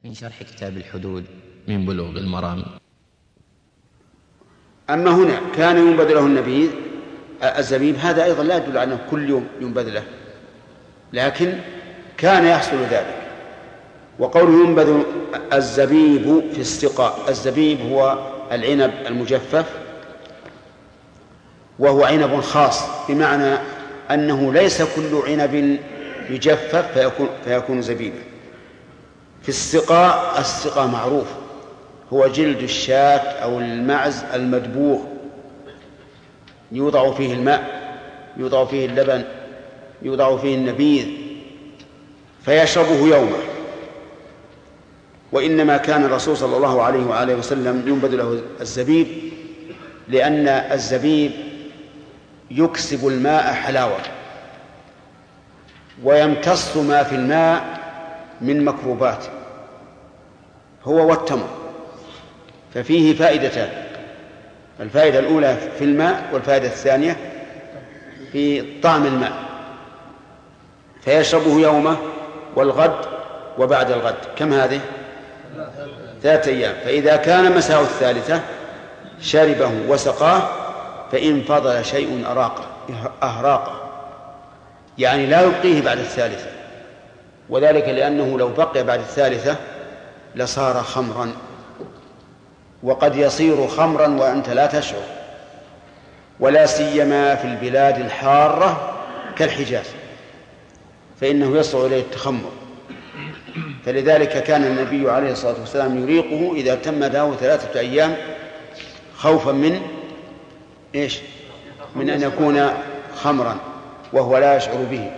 من شرح كتاب الحدود من بلوغ المرام. أما هنا كان ينبذ له النبيذ الزبيب، هذا أيضا لا يدل على أنه كل يوم ينبذ له، لكن كان يحصل ذلك. وقوله ينبذ الزبيب في السقاء، الزبيب هو العنب المجفف، وهو عنب خاص، بمعنى أنه ليس كل عنب يجفف فيكون زبيبا. في السقاء، السقاء معروف هو جلد الشاة أو المعز المدبوغ، يوضع فيه الماء، يوضع فيه اللبن، يوضع فيه النبيذ فيشربه يومه. وإنما كان الرسول صلى الله عليه وآله وسلم ينبذ له الزبيب لأن الزبيب يكسب الماء حلاوة ويمتص ما في الماء من مكروبات، هو والتمر، ففيه فائدتان: الفائدة الأولى في الماء، والفائدة الثانية في طعم الماء. فيشربه يومه والغد وبعد الغد، كم هذه؟ 3 أيام. فإذا كان مساء الثالثة شربه وسقاه، فإن فضل شيء أهراقه، يعني لا يبقيه بعد الثالثة، وذلك لأنه لو بقي بعد الثالثة لصار خمرا، وقد يصير خمرا وأنت لا تشعر، ولا سيما في البلاد الحارة كالحجاز، فإنه يصعب إليه التخمر. فلذلك كان النبي عليه الصلاة والسلام يريقه إذا تم له 3 أيام، خوفا من إيش؟ من أن يكون خمرا وهو لا يشعر به.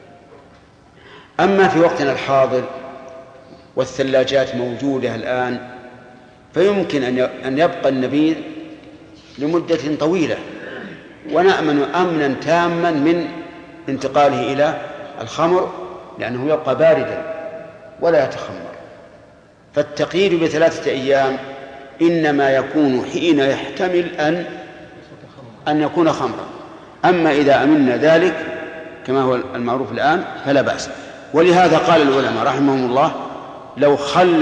أما في وقتنا الحاضر والثلاجات موجودة الآن، فيمكن أن يبقى النبيذ لمدة طويلة، ونأمن أمنا تاما من انتقاله إلى الخمر، لأنه يبقى باردا ولا يتخمر. فالتقييد ب3 أيام إنما يكون حين يحتمل أن يكون خمرا. أما إذا أمنا ذلك كما هو المعروف الآن فلا بأس. ولهذا قال العلماء رحمهم الله: لو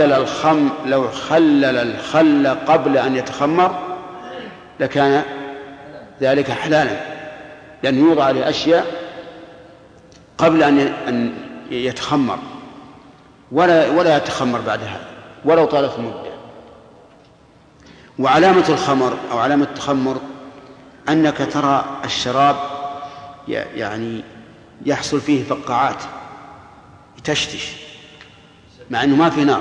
خلل الخل قبل أن يتخمر لكان ذلك حلالا، لأن يوضع عليه أشياء قبل أن يتخمر ولا يتخمر بعد هذا ولو طالت المدة. وعلامة الخمر أو علامة التخمر أنك ترى الشراب يعني يحصل فيه فقاعات تشتش، مع أنه ما في نار،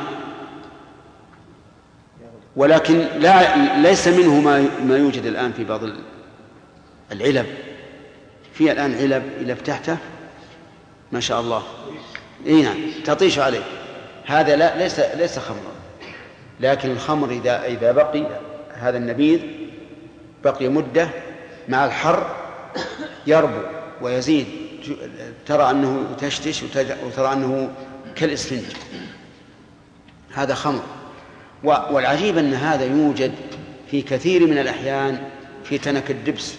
ولكن ليس منه ما يوجد الآن في بعض العلب. في الآن علب إذا فتحته ما شاء الله نعم تطيش عليه، هذا ليس خمرا. لكن الخمر إذا بقي هذا النبيذ بقي مدة مع الحر يربو ويزيد، ترى أنه تشتش وترى أنه كالإسفنج، هذا خمر. والعجيب أن هذا يوجد في كثير من الأحيان في تنك الدبس،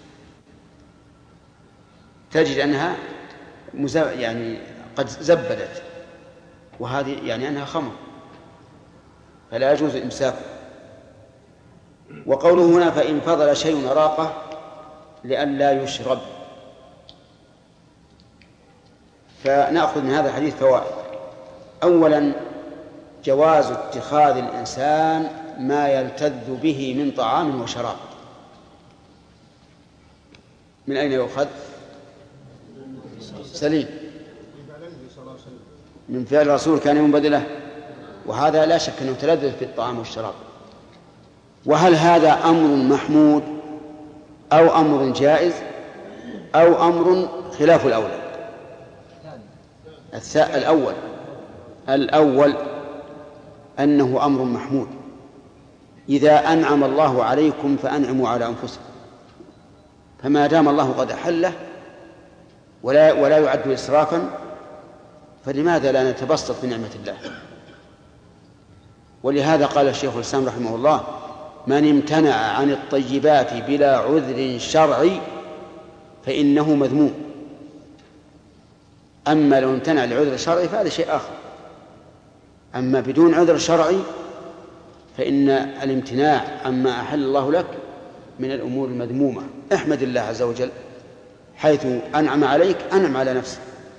تجد أنها يعني قد زبدت، وهذه يعني أنها خمر، فلا يجوز إمساكه. وقوله هنا فإن فضل شيء أراقه لئلا يشرب، فنأخذ من هذا الحديث فوائد. أولا جواز اتخاذ الإنسان ما يلتذ به من طعام وشراب. من أين يؤخذ؟ سليم، من فعل الرسول كان ينبذ له، وهذا لا شك أنه تلذذ في الطعام والشراب. وهل هذا أمر محمود أو أمر جائز أو أمر خلاف الأولى؟ الأول أنه أمر محمود. إذا أنعم الله عليكم فأنعموا على أنفسكم، فما دام الله قد أحله ولا يعد إسرافا، فلماذا لا نتبسط بنعمة الله؟ ولهذا قال الشيخ الإسلام رحمه الله: من امتنع عن الطيبات بلا عذر شرعي فإنه مذموم. أما لو امتنع لعذر شرعي فهذا شيء آخر. أما بدون عذر شرعي فإن الامتناع عما أحل الله لك من الأمور المذمومة. احمد الله عز وجل حيث أنعم عليك أنعم على نفسه.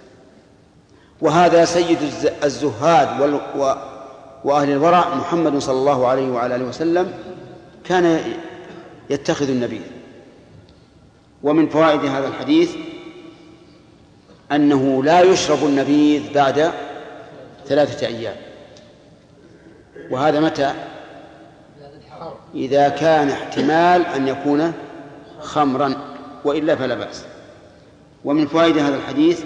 وهذا سيد الزهاد وأهل الورع محمد صلى الله عليه وعلى آله وسلم كان يتخذ النبيذ. ومن فوائد هذا الحديث أنه لا يشرب النبيذ بعد 3 أيام. وهذا متى؟ إذا كان احتمال أن يكون خمرا، وإلا فلا بأس. ومن فوائد هذا الحديث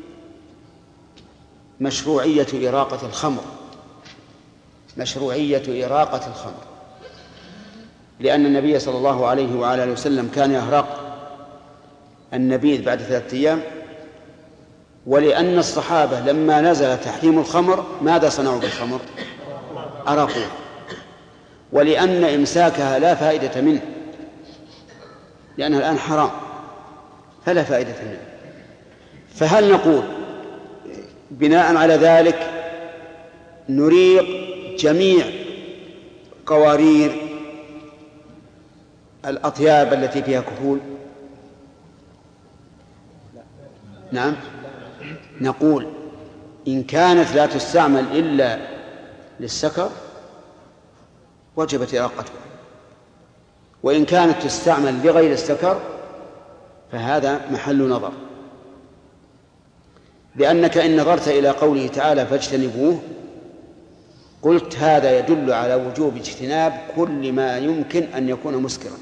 مشروعية إراقة الخمر، مشروعية إراقة الخمر، لأن النبي صلى الله عليه وعلى آله وسلم كان يهرق النبيذ بعد 3 أيام، ولأن الصحابة لما نزل تحريم الخمر ماذا صنعوا بالخمر؟ أراقوها. ولأن إمساكها لا فائدة منه، لأنها الآن حرام فلا فائدة منه. فهل نقول بناء على ذلك نريق جميع قوارير الأطياب التي فيها كحول؟ نعم، نقول إن كانت لا تستعمل إلا للسكر وجبت إراقتها، وإن كانت تستعمل لغير السكر فهذا محل نظر، لأنك إن نظرت إلى قوله تعالى فاجتنبوه قلت هذا يدل على وجوب اجتناب كل ما يمكن أن يكون مسكرا.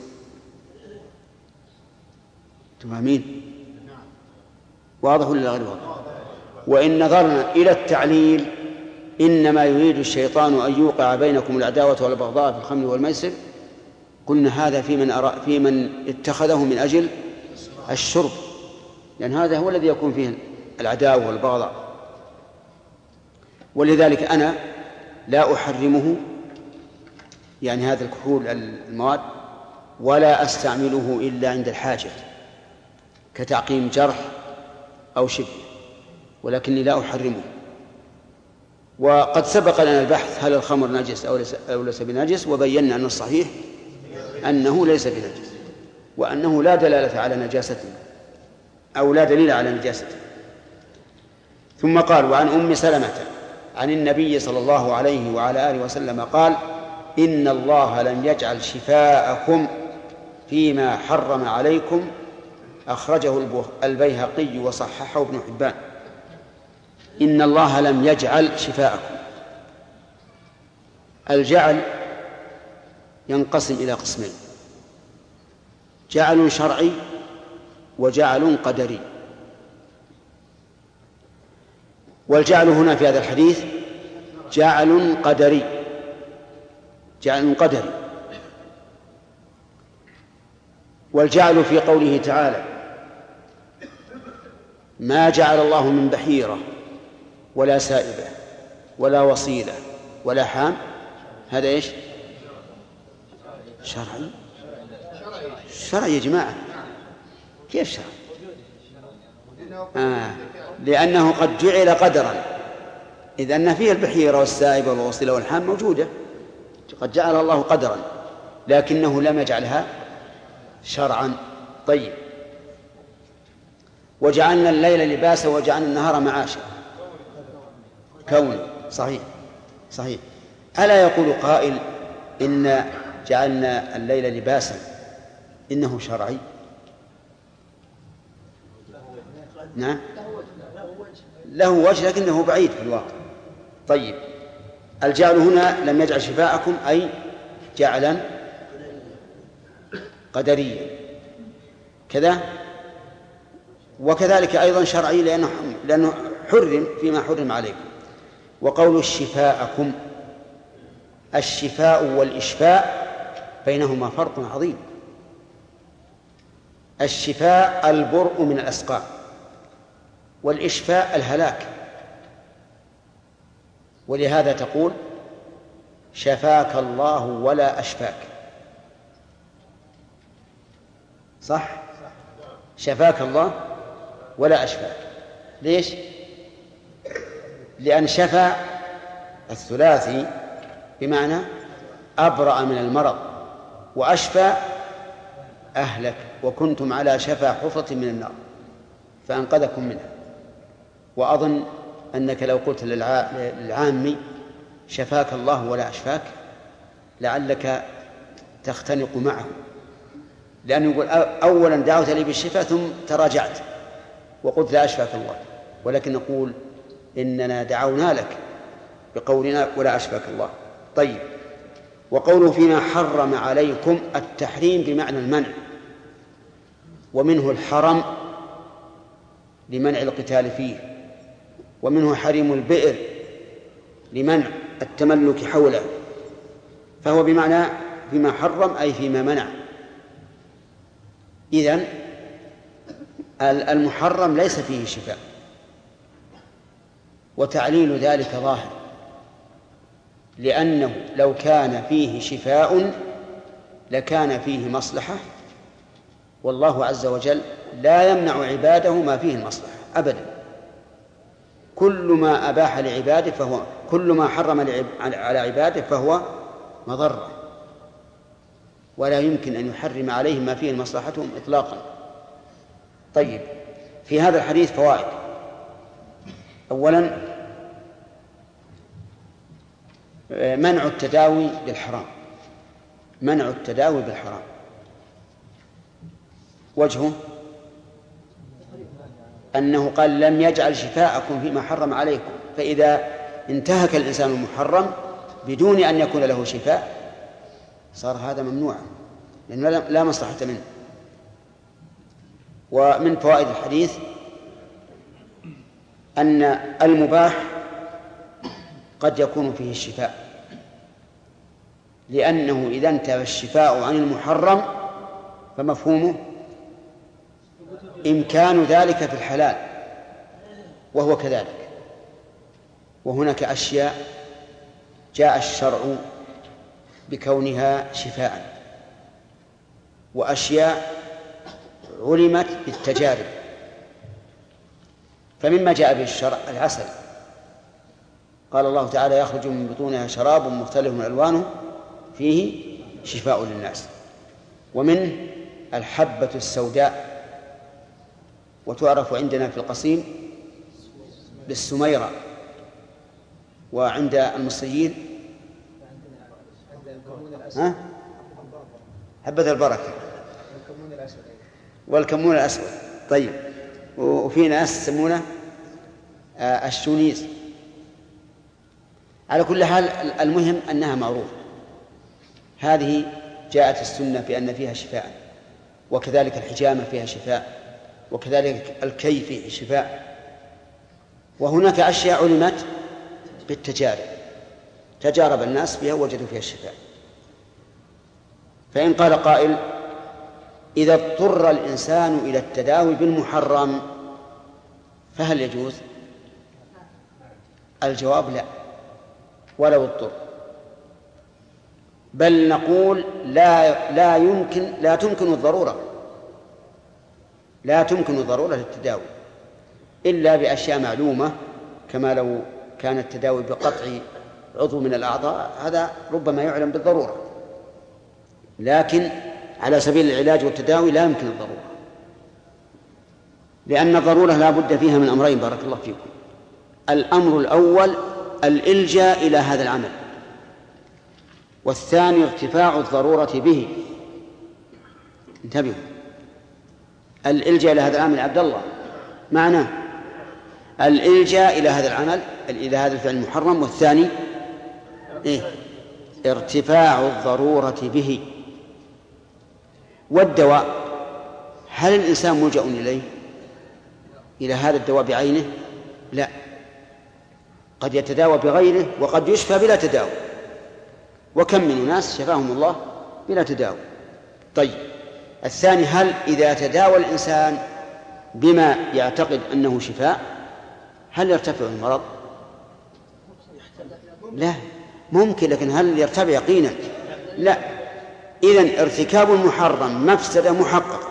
تفهمين؟ واضح ولا غير واضح؟ وإن نظرنا إلى التعليل إنما يريد الشيطان أن يوقع بينكم العداوة والبغضاء في الخمر والميسر، قلنا هذا في من اتخذه من أجل الشرب، لأن هذا هو الذي يكون فيه العداوة والبغضاء. ولذلك أنا لا أحرمه، يعني هذا الكحول المواد، ولا أستعمله إلا عند الحاجة كتعقيم جرح أو شبه، ولكني لا أحرمه. وقد سبق لنا البحث هل الخمر نجس أو ليس بنجس، وبينا أن الصحيح أنه ليس بنجس، وأنه لا دلالة على نجاسته أو لا دليل على نجاسته. ثم قال وعن أم سلمة عن النبي صلى الله عليه وعلى آله وسلم قال إن الله لم يجعل شفاءكم فيما حرم عليكم، أخرجه البيهقي وصححه ابن حبان. إن الله لم يجعل شفاءكم. الجعل ينقسم إلى قسمين: جعل شرعي وجعل قدري. والجعل هنا في هذا الحديث جعل قدري، جعل قدري. والجعل في قوله تعالى ما جعل الله من بحيرة ولا سائبة ولا وصيلة ولا حام، هذا إيش؟ شرعي. شرعي يا جماعة، كيف شرعي؟ لأنه قد جعل قدرا، إذا أن فيه البحيرة والسائبة والوصيلة والحام موجودة، قد جعل الله قدرا، لكنه لم يجعلها شرعا. طيب، وجعلنا الليل لباسا وجعلنا النهار معاشا، كون صحيح صحيح. ألا يقول قائل إن جعلنا الليل لباسا إنه شرعي؟ نعم، له وجه لكنه بعيد في الواقع. طيب، الجعل هنا لم يجعل شفاءكم أي جعلا قدريا كذا، وكذلك أيضا شرعي لأنه حرم فيما حرم عليكم. وقول شفاءكم، الشفاء والإشفاء بينهما فرق عظيم. الشفاء البرء من الأسقام، والإشفاء الهلاك. ولهذا تقول شفاك الله ولا أشفاك، صح؟ شفاك الله ولا أشفاك. ليش؟ لأن شفى الثلاثي بمعنى أبرأ من المرض وأشفى أهلك وكنتم على شفا حفرة من النار فأنقذكم منها. وأظن أنك لو قلت للعام شفاك الله ولا أشفاك لعلك تختنق معه، لأنه يقول أولا دعوت لي بالشفاء ثم تراجعت وقلت لا أشفاك الله، ولكن نقول إننا دعونا لك بقولنا ولا أشفاك الله. طيب، وقوله فيما حرم عليكم التحريم بمعنى المنع، ومنه الحرم لمنع القتال فيه، ومنه حريم البئر لمنع التملك حوله، فهو بمعنى فيما حرم أي فيما منع. إذن المحرم ليس فيه شفاء، وتعليل ذلك ظاهر، لأنه لو كان فيه شفاء لكان فيه مصلحة، والله عز وجل لا يمنع عباده ما فيه المصلحة أبدا. كل ما أباح لعباده فهو كل ما حرم على عباده فهو مضرة، ولا يمكن أن يحرم عليهم ما فيه مصلحتهم إطلاقا. طيب، في هذا الحديث فوائد. أولا منع التداوي بالحرام، منع التداوي بالحرام. وجهه أنه قال لم يجعل شفاءكم فيما حرم عليكم، فإذا انتهك الإنسان المحرم بدون أن يكون له شفاء صار هذا ممنوعا، لأنه لا مصلحة منه. ومن فوائد الحديث أن المباح قد يكون فيه الشفاء، لأنه إذا انتهى الشفاء عن المحرم فمفهومه إمكان ذلك في الحلال، وهو كذلك. وهناك أشياء جاء الشرع بكونها شفاء، وأشياء علمت بالتجارب. فمما جاء به الشرع العسل، قال الله تعالى يخرج من بطونها شراب مختلف ألوانه فيه شفاء للناس. ومنه الحبة السوداء، وتعرف عندنا في القصيم بالسميرة، وعند المصريين حبة البركة والكمون الأسود. طيب، وفي ناس يسمونه الشونيز. على كل حال المهم أنها معروفة. هذه جاءت السنة بأن فيها شفاء، وكذلك الحجامة فيها شفاء، وكذلك الكي فيه شفاء. وهناك أشياء علمت بالتجارب، تجارب الناس فيها وجدوا فيها الشفاء. فإن قال قائل إذا اضطر الإنسان إلى التداوي بالمحرم فهل يجوز؟ الجواب لا، ولو اضطر، بل نقول لا تمكن الضرورة، لا تمكن الضرورة للتداوي إلا بأشياء معلومة، كما لو كان التداوي بقطع عضو من الأعضاء هذا ربما يعلم بالضرورة، لكن على سبيل العلاج والتداوي لا يمكن الضرورة، لأن الضرورة لا بد فيها من أمرين بارك الله فيكم. الأمر الأول الإلجاء إلى هذا العمل، والثاني ارتفاع الضرورة به. انتبهوا، الإلجاء إلى هذا العمل عبد الله معناه الإلجاء إلى هذا العمل، إلى هذا الفعل المحرم، والثاني ارتفاع الضرورة به. والدواء، هل الإنسان ملجأ إليه إلى هذا الدواء بعينه؟ لا، قد يتداوى بغيره وقد يشفى بلا تداوى، وكم من ناس شفاهم الله بلا تداوى. طيب، الثاني هل إذا تداوى الإنسان بما يعتقد أنه شفاء هل يرتفع المرض؟ لا، ممكن، لكن هل يرتفع يقينا؟ لا. إذن ارتكاب المحرم مفسدة محققة،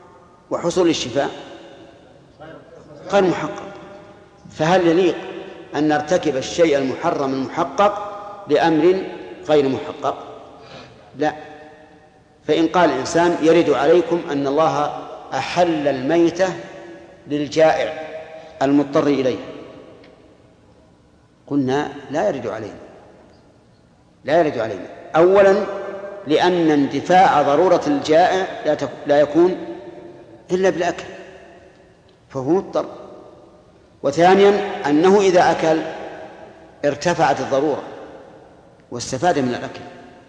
وحصول الشفاء غير محقق. فهل يليق أن نرتكب الشيء المحرم المحقق لأمر غير محقق؟ لا. فإن قال الإنسان يرد عليكم أن الله أحل الميتة للجائع المضطر إليه، قلنا لا يرد علينا. أولا لأن اندفاع ضرورة الجائع لا يكون إلا بالأكل فهو مضطر، وثانيا أنه إذا أكل ارتفعت الضرورة واستفاد من الأكل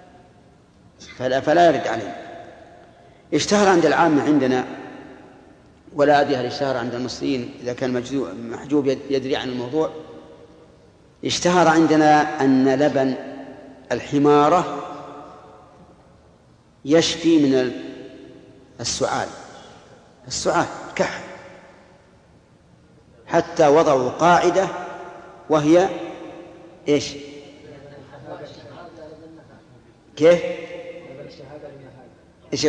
فلا يرد علينا. اشتهر عند العامة عندنا، ولا أدري هل اشتهر عند المصريين إذا كان محجوب يدري عن الموضوع، اشتهر عندنا أن لبن الحمارة يشفي من السعال كحل، حتى وضعوا قاعدة وهي إيش؟ كيف؟ إيش؟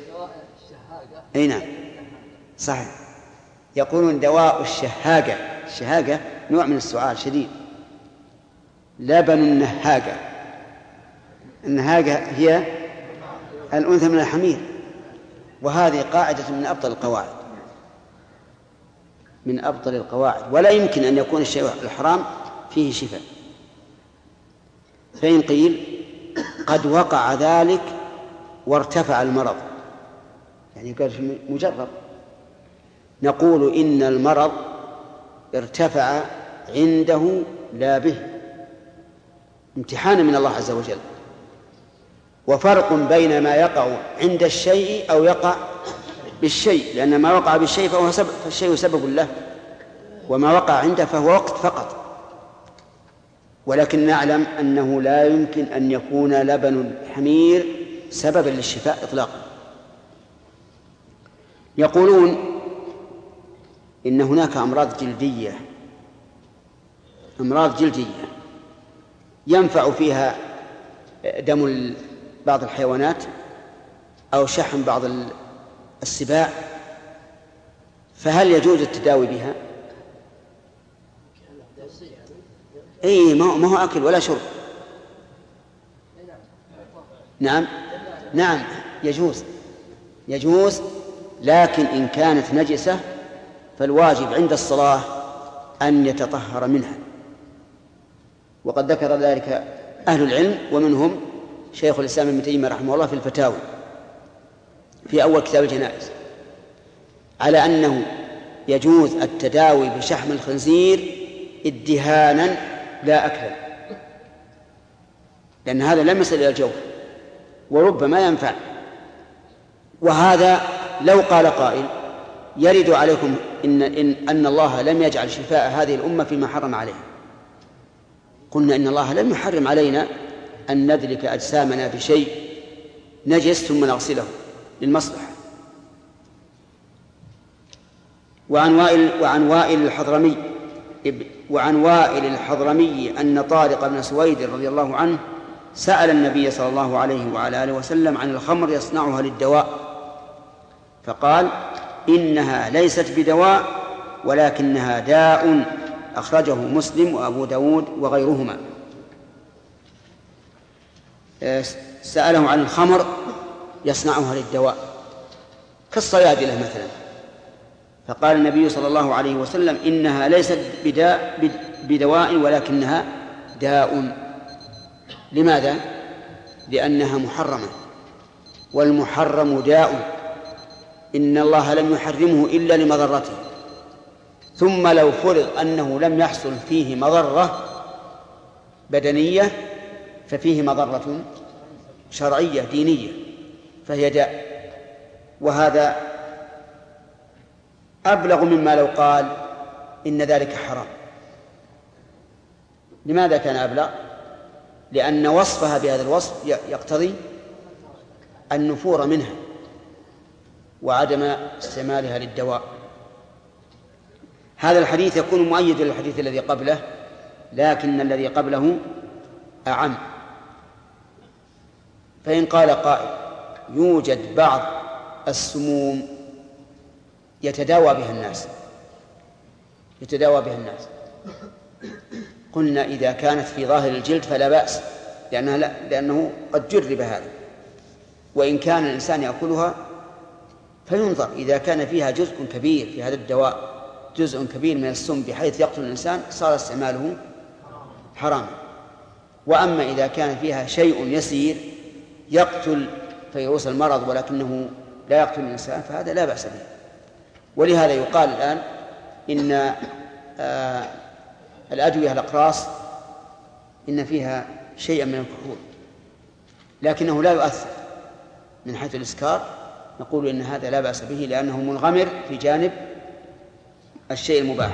أي نعم صحيح، يقولون دواء الشهاقة نوع من السعال شديد، لبن النهاقة هي الأنثى من الحمير، وهذه قاعدة من أبطل القواعد، ولا يمكن أن يكون الشيء الحرام فيه شفاء. فإن قيل قد وقع ذلك وارتفع المرض، يعني قال مجرب، نقول إن المرض ارتفع عنده لا به، امتحانا من الله عز وجل. وفرق بين ما يقع عند الشيء أو يقع بالشيء، لأن ما وقع بالشيء فالشيء سبب له، وما وقع عنده فهو وقت فقط. ولكن نعلم أنه لا يمكن أن يكون لبن الحمير سببا للشفاء إطلاقا. يقولون إن هناك أمراض جلدية ينفع فيها دم بعض الحيوانات أو شحم بعض السباع، فهل يجوز التداوي بها؟ أي ما هو أكل ولا شرب. نعم يجوز، لكن إن كانت نجسة فالواجب عند الصلاة أن يتطهر منها، وقد ذكر ذلك أهل العلم، ومنهم شيخ الإسلام ابن تيمية رحمه الله في الفتاوي في أول كتاب الجنائز، على أنه يجوز التداوي بشحم الخنزير ادهانا لا أكلا، لأن هذا لم يصل إلى الجوف وربما ينفع. وهذا لو قال قائل يرد عليكم أن الله لم يجعل شفاء هذه الأمة فيما حرم عليه، قلنا إن الله لم يحرم علينا أن ندلك أجسامنا بشيء نجس ثم نغسله للمصلحة. وعن وائل الحضرمي أن طارق بن سويد رضي الله عنه سأل النبي صلى الله عليه وعلى آله وسلم عن الخمر يصنعها للدواء، فقال إنها ليست بدواء ولكنها داء، أخرجه مسلم وأبو داود وغيرهما. سأله عن الخمر يصنعها للدواء كالصيادلة مثلا، فقال النبي صلى الله عليه وسلم إنها ليست بدواء ولكنها داء. لماذا؟ لأنها محرمة، والمحرم داء، إن الله لم يحرمه إلا لمضرته، ثم لو فرض أنه لم يحصل فيه مضرة بدنية ففيه مضرة شرعية دينية فهي داء، وهذا أبلغ مما لو قال إن ذلك حرام. لماذا كان أبلغ؟ لأن وصفها بهذا الوصف يقتضي النفور منها وعدم استعمالها للدواء. هذا الحديث يكون مؤيد للحديث الذي قبله، لكن الذي قبله أعم. فإن قال قائل يوجد بعض السموم يتداوى بها الناس قلنا إذا كانت في ظاهر الجلد فلا بأس، لأنه قد جرب هذا. وإن كان الإنسان يأكلها فينظر، إذا كان فيها جزء كبير في هذا الدواء، جزء كبير من السم بحيث يقتل الإنسان، صار استعماله حراما. وأما إذا كان فيها شيء يسير يقتل فيروس المرض ولكنه لا يقتل الإنسان فهذا لا بأس به. ولهذا يقال الآن إن الأدوية الأقراص إن فيها شيئا من الكحول لكنه لا يؤثر من حيث الإسكار، نقول إن هذا لا بأس به لأنه منغمر في جانب الشيء المباح.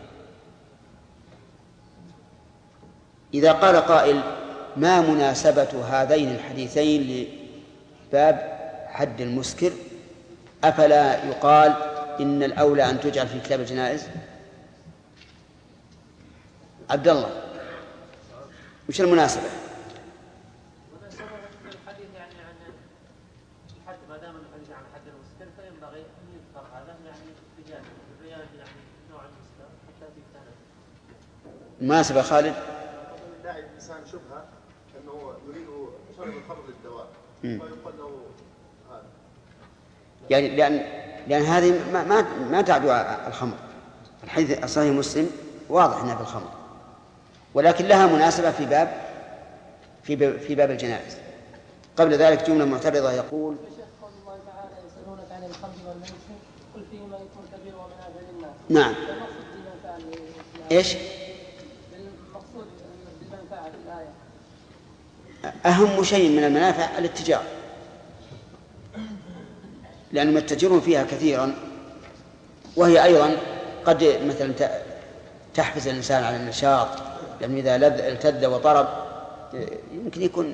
إذا قال قائل: ما مناسبة هذين الحديثين لباب حد المسكر؟ أفلا يقال إن الأولى أن تجعل في كتاب الجنائز؟ عبد الله، وش المناسبة؟ الحديث يعني عن الحد، ما دام الحديث عن حد المسكر فينبغي أن يذكر هذا يعني بجانب البيان يعني نوع المسكر حتى تجتنب. المناسبة خالد؟ لا الإنسان شبهة أنه يريد شرب الخمر للدواء فيقول له هذا، يعني لأن هذه ما تعدو الخمر. الحديث الصحيح مسلم واضح أنها بالخمر، ولكن لها مناسبة في باب الجنائز. قبل ذلك جملة معترضة يقول: قول الله تعالى: يسألونك عن الخمر والميسر قل فيهما إثم كبير ومنافع للناس. نعم. إيش؟ المقصود بالمنفعة في الآية أهم شيء من المنافع الاتجار، لأنهم يتجرون فيها كثيرا، وهي أيضا قد مثلا تحفز الإنسان على النشاط، لأنه إذا التذ وطرب يمكن يكون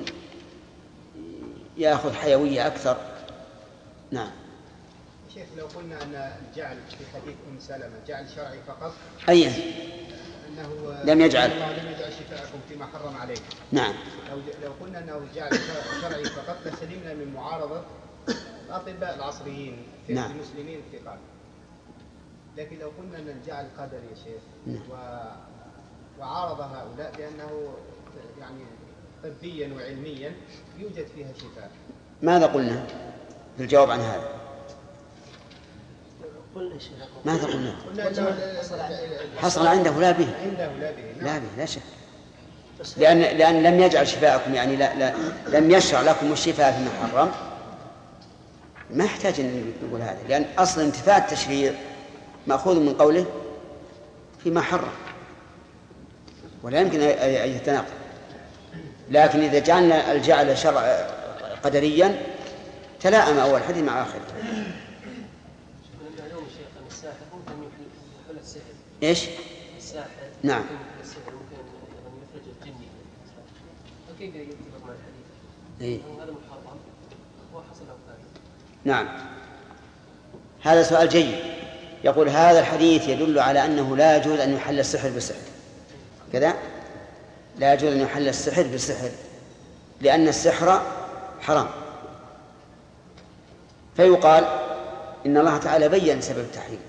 يأخذ حيوية أكثر. نعم. شيخ، لو قلنا أن الجعل في حديث أم سلمة جعل شرعي فقط، أيه؟ أنه لم يجعل شفاءكم فيما حرم عليكم. نعم. لو قلنا أنه جعل شرعي فقط لسلمنا من معارضة الأطباء العصريين في نعم. المسلمين الثقات. لكن لو قلنا أن الجعل قدري يا شيخ، نعم. وعارض هؤلاء بأنه يعني طبيا وعلميا يوجد فيها شفاء، ماذا قلنا في الجواب عن هذا؟ ماذا قلنا؟ حصل عنده لا به، لا شك، لأن لم يجعل شفاءكم، يعني لم يشرع لكم الشفاء فيما حرم. ما يحتاج أن نقول هذا، لأن أصل انتفاع التشريع مأخوذ من قوله فيما حرم، ولا يمكن أن يتناقض. لكن إذا جعلنا الجعل شرع قدريا تلاءم أول حديث مع آخر. إيش؟ الساحر. نعم. كيف يتفق مع الحديث؟ إيه؟ هذا محرم وحصل أوقات. نعم. هذا سؤال جيد. يقول: هذا الحديث يدل على أنه لا يجوز أن يحل السحر بالسحر، كذا لا يجوز أن يحل السحر بالسحر لأن السحر حرام. فيقال إن الله تعالى بيّن سبب التحريم،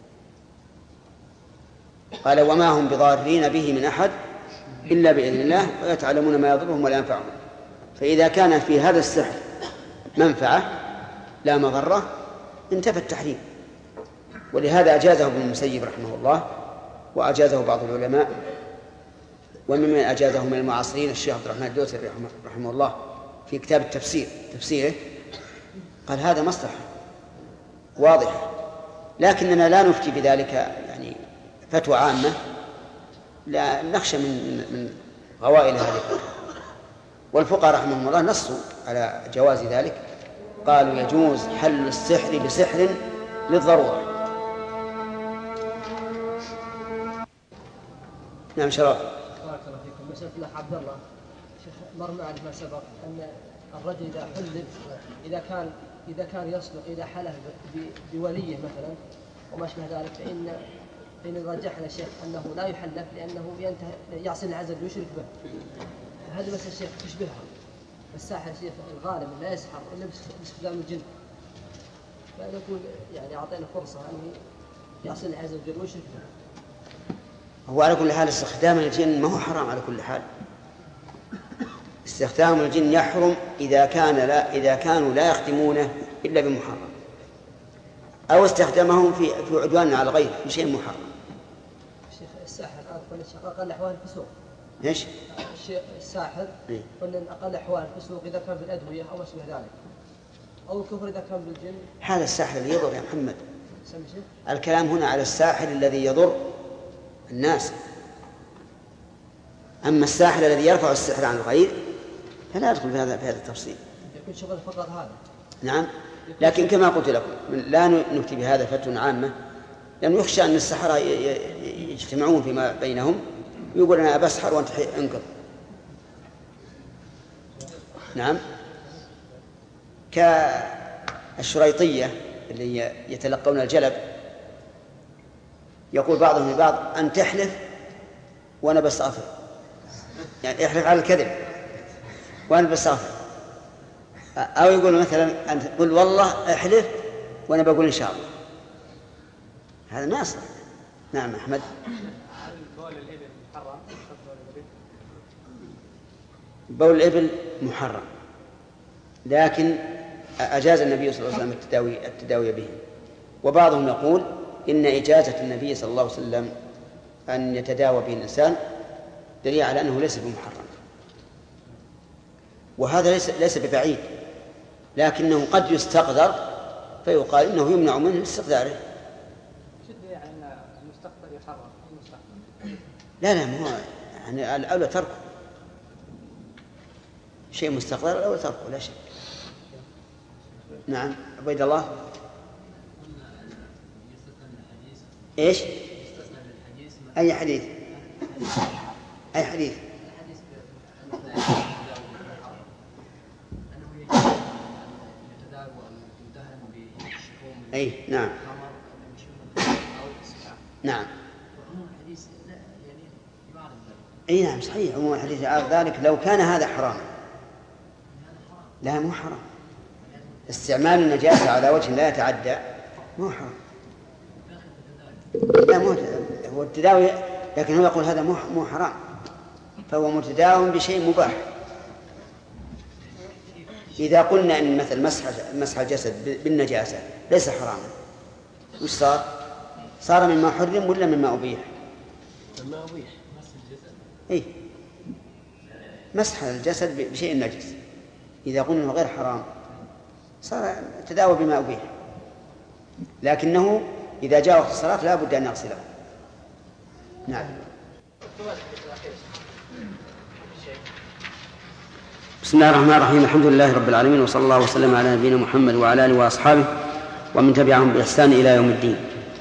قال: وما هم بضارين به من أحد إلا بإذن الله ويتعلمون ما يضرهم ولا ينفعهم. فإذا كان في هذا السحر منفعة لا مضرة انتفى التحريم. ولهذا أجازه ابن المسيب رحمه الله، وأجازه بعض العلماء، وممن أجازه من المعاصرين الشيخ عبد الرحمن الدوسري رحمه الله في كتاب التفسير تفسيره، قال هذا مصلحة واضحة، لكننا لا نفتي بذلك يعني فتوى عامة، لا نخشى من غوائل هذه الفتوى. والفقهاء رحمهم الله نصوا على جواز ذلك، قالوا يجوز حل السحر بسحر للضرورة. نعم. شرف. بارك الله فيكم. مسألة الأخ عبد الله، مر معنا ما سبق أن الرجل إذا حلف إذا كان يصدق، إذا حلف بوليه مثلا وما شبه ذلك، فإن رجحنا الشيخ أنه لا يحلف لأنه يعصي العزل ويشرك به. هذه مسألة الشيخ تشبهها الساحر الشيخ الغالب لا يسحر إلا باستخدام الجن، فنقول يعني أعطينا فرصة أنه يعصي العزل ويشرك به. هو على كل حال استخدام الجن ما هو حرام على كل حال. استخدام الجن يحرم إذا كانوا لا يخدمونه إلا بمحرم، أو استخدامهم في عدوان على الغير في شيء محرم. الشيخ الساحر أقل أحوال الفسوق. إيش؟ الشيخ الساحر قلنا أن أقل أحوال الفسوق إذا كان بالأدوية أو ما شابه ذلك، أو الكفر إذا كان بالجن. هذا الساحر اللي يضر يا محمد. الكلام هنا على الساحر الذي يضر الناس، أما الساحر الذي يرفع السحر عن الغير فلا يدخل في هذا التفصيل. يكون شغل فقط هذا. نعم، لكن كما قلت لكم لا نكتب هذا فتوى عامة، لأنه يخشى أن السحرة يجتمعون فيما بينهم ويقول أنا بسحر وأنت انقض. نعم، كالشريطية اللي يتلقون الجلب، يقول بعضهم لبعض أن تحلف وأنا بستغفر، يعني احلف على الكذب وأنا بستغفر، أو يقول مثلا أن تقول والله احلف وأنا بقول إن شاء الله. هذا ما يصلح. نعم أحمد. بول الإبل محرم، لكن أجاز النبي صلى الله عليه وسلم التداوي به. وبعضهم يقول إن إجازة النبي صلى الله عليه وسلم أن يتداوى به الإنسان دليل على أنه ليس بمحرم، وهذا ليس ببعيد، لكنه قد يستقدر فيقال إنه يمنع منه استقداره. يعني أن المستقدر يحرم المستقدر؟ لا ما هو يعني الأولى تركه، شيء مستقدر الأولى تركه لا شيء. نعم عبيد الله. إيش؟ أي حديث؟ أي حديث؟ أي نعم نعم أي نعم صحيح. عموم الحديث ذلك لو كان هذا حرام. لا مو حرام، استعمال النجاسة على وجه لا يتعدى مو حرام. لا هو التداوي، لكن هو يقول هذا مو حرام، فهو متداوم بشيء مباح. إذا قلنا إن مثل مسح الجسد بالنجاسة ليس حراما، وش صار مما حرم ولا مما أبيح؟ مما أبيح. مسح الجسد إيه، مسح الجسد بشيء نجس إذا قلنا إنه غير حرام صار تداوى بما أبيح، لكنه إذا جاء وقت الصلاة لا بد أن يغسله. نعم. بسم الله الرحمن الرحيم. الحمد لله رب العالمين، وصلى الله وسلم على نبينا محمد وعلى آله وأصحابه ومن تبعهم بإحسان إلى يوم الدين.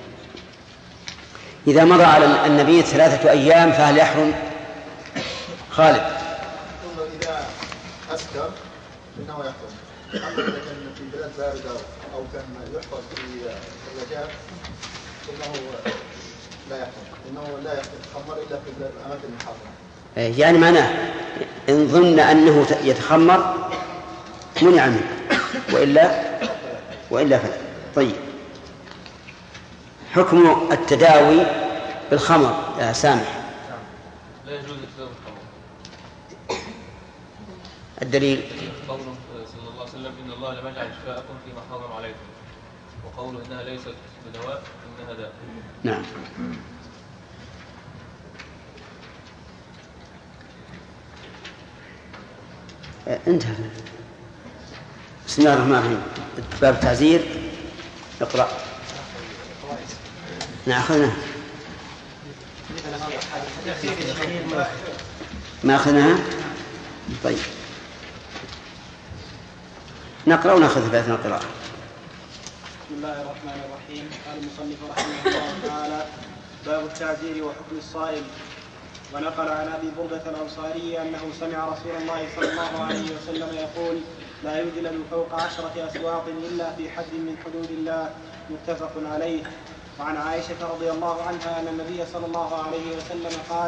إذا مضى على النبي 3 أيام فهل يحرم؟ خالد. إذا أسكر إنه يحرم، أما إذا كان في بلاد باردة أو كان يحفظ في الثلاجات إنه لا يحرم، إنه لا يتخمر إلا في الأماكن المحرمة. يعني معناه إن ظن أنه يتخمر منع منه، وإلا فلا. طيب، حكم التداوي بالخمر يا سامح؟ لا يجوز التداوي بالخمر. الدليل قوله صلى الله عليه وسلم إن الله لم يجعل شفاءكم فيما حرم عليكم، وقوله إنها ليست بدواء إنها داء. نعم. انتهى. بسم الله الرحمن الرحيم. باب التعزير، اقرأ. نأخذنا ما أخذناها. طيب نقرأ ونأخذ في أثناء القراءة. بسم الله الرحمن الرحيم. قال المصنف رحمه الله تعالى: باب التعزير وحكم الصائم. ونقل عن أبي بردة الأنصاري أنه سمع رسول الله صلى الله عليه وسلم يقول: لا يجلد فوق 10 أسواق إلا في حد من حدود الله، متفق عليه. وعن عائشة رضي الله عنها أن النبي صلى الله عليه وسلم قال: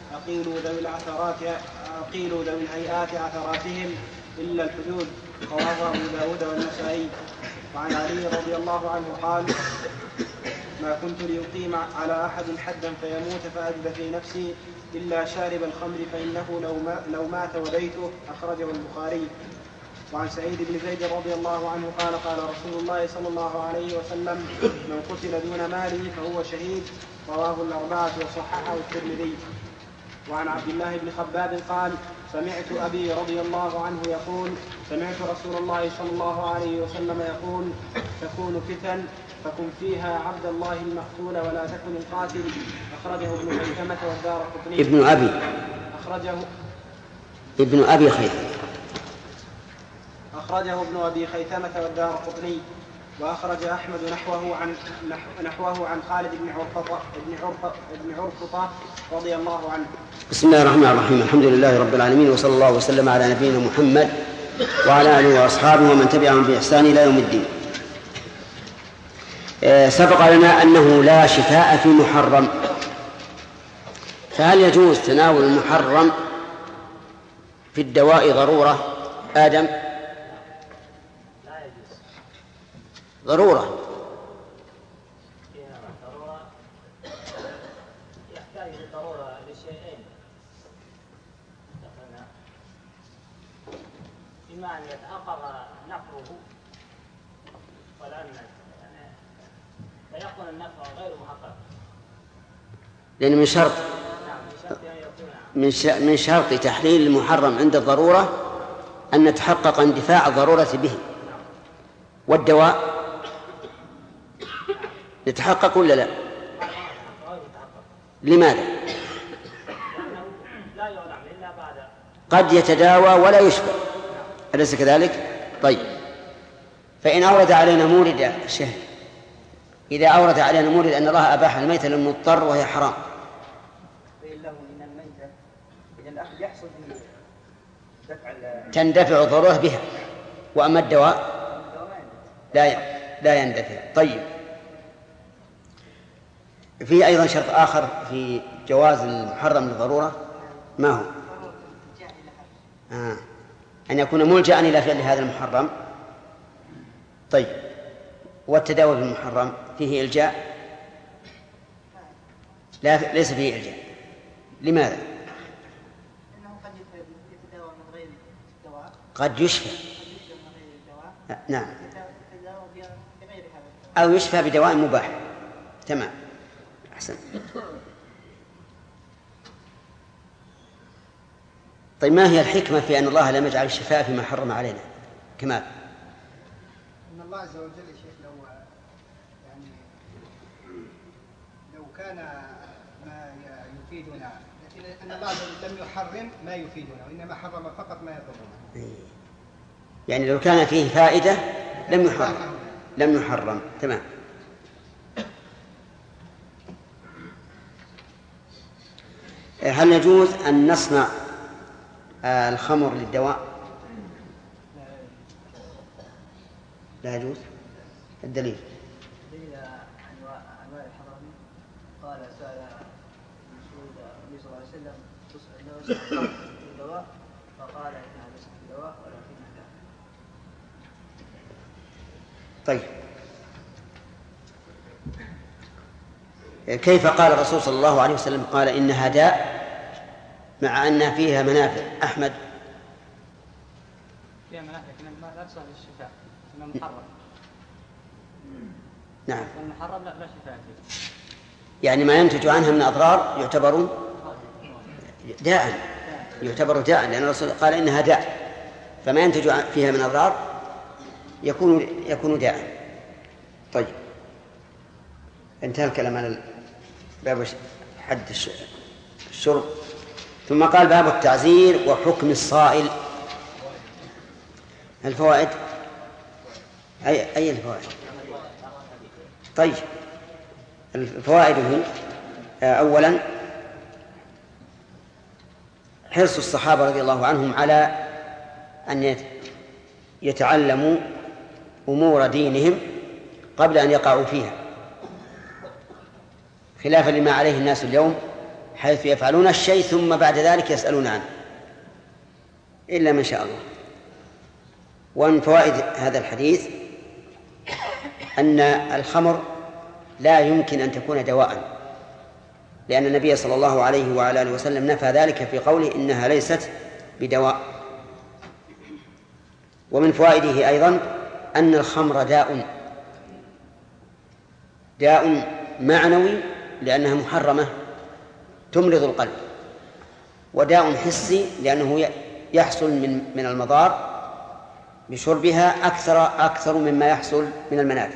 أقيلوا ذوي الهيئات عثراتهم إلا الحدود، رواه أبو داود والنسائي. وعن علي رضي الله عنه قال: ما كنت لأقيم على أحد حدا فيموت فأجد في نفسي إلا شارب الخمر فإنه لو مات وبيته. أخرجه البخاري. وعن سعيد بن زيد رضي الله عنه قال قال رسول الله صلى الله عليه وسلم من قتل دون ماله فهو شهيد. رواه الأربعة وصححه الترمذي. وعن عبد الله بن خباب قال سمعت أبي رضي الله عنه يقول سمعت رسول الله صلى الله عليه وسلم يقول تكون فتن فكن فيها عبد الله المقتول ولا تكن القاتل. أخرجه ابن خيثمة والدارقطني. أخرجه ابن أبي خيثمة والدارقطني. وأخرج أحمد نحوه عن خالد بن عرفطة رضي الله عنه. بسم الله الرحمن الرحيم. الحمد لله رب العالمين، وصلى الله وسلم على نبينا محمد وعلى آله وأصحابه ومن تبعهم بإحسان إلى يوم الدين. سبق لنا أنه لا شفاء في محرم، فهل يجوز تناول المحرم في الدواء ضرورة؟ آدم ضرورة يحتاج الضرورة لشيئين، إما أن يتأخر نفعه ولا فيكون النفع غير محقق، لأن من شرط تحليل المحرم عند الضرورة أن نتحقق اندفاع الضرورة به. والدواء يتحقق ولا لا؟ لماذا؟ قد يتداوى ولا يشفى، أليس كذلك؟ طيب، فإن أورد علينا مورد الشهر، إذا أورد علينا مورد أن الله أباح الميتة للمضطر وهي حرام، تندفع الضرورة بها، وأما الدواء لا يندفع. طيب، في أيضا شرط آخر في جواز المحرم للضرورة، ما هو؟ أن يكون ملجأ إلى فعل هذا المحرم. طيب، والتداول بالمحرم فيه إلجاء؟ لا، ليس فيه إلجاء. لماذا؟ قد يشفى، نعم، أو يشفى بدواء مباح. تمام، أحسن. طيب، ما هي الحكمة في أن الله لم يجعل الشفاء فيما حرم علينا؟ كمال. أن الله عز وجل يا شيخ لو كان ما يفيدنا، لكن أن الله لم يحرم ما يفيدنا، وإنما حرم فقط ما يضرنا. يعني لو كان فيه فائدة لم يحرم. تمام. هل يجوز أن نصنع الخمر للدواء؟ لا يجوز. الدليل أنواع الحرام. قال سأل النبي صلى الله عليه وسلم تسأل الدواء، فقال إنها ليست الدواء ولكنها داء. طيب، كيف قال الرسول صلى الله عليه وسلم قال إنها داء مع أن فيها منافع؟ أحمد. فيها منافع لكن لا تصل للشفاء، إنه محرم. نعم، المحرم لا شفاء فيه. يعني ما ينتج عنها من أضرار يعتبر داء، لأن الرسول قال إنها داء، فما ينتج فيها من أضرار يكون داء. طيب، انتهى الكلام عن باب حد الشرب. ثم قال باب التعزير وحكم الصائل. الفوائد، أي الفوائد؟ طيب، الفوائد أولا حرص الصحابة رضي الله عنهم على أن يتعلموا أمور دينهم قبل أن يقعوا فيها، خلافا لما عليه الناس اليوم، حيث يفعلون الشيء ثم بعد ذلك يسألون عنه إلا من شاء الله. ومن فوائد هذا الحديث أن الخمر لا يمكن أن تكون دواء، لأن النبي صلى الله عليه وعلى آله وسلم نفى ذلك في قوله إنها ليست بدواء. ومن فوائده أيضا أن الخمر داء معنوي لأنها محرمة تمرض القلب، وداء حسي لأنه يحصل من المضار بشربها أكثر مما يحصل من المنافع.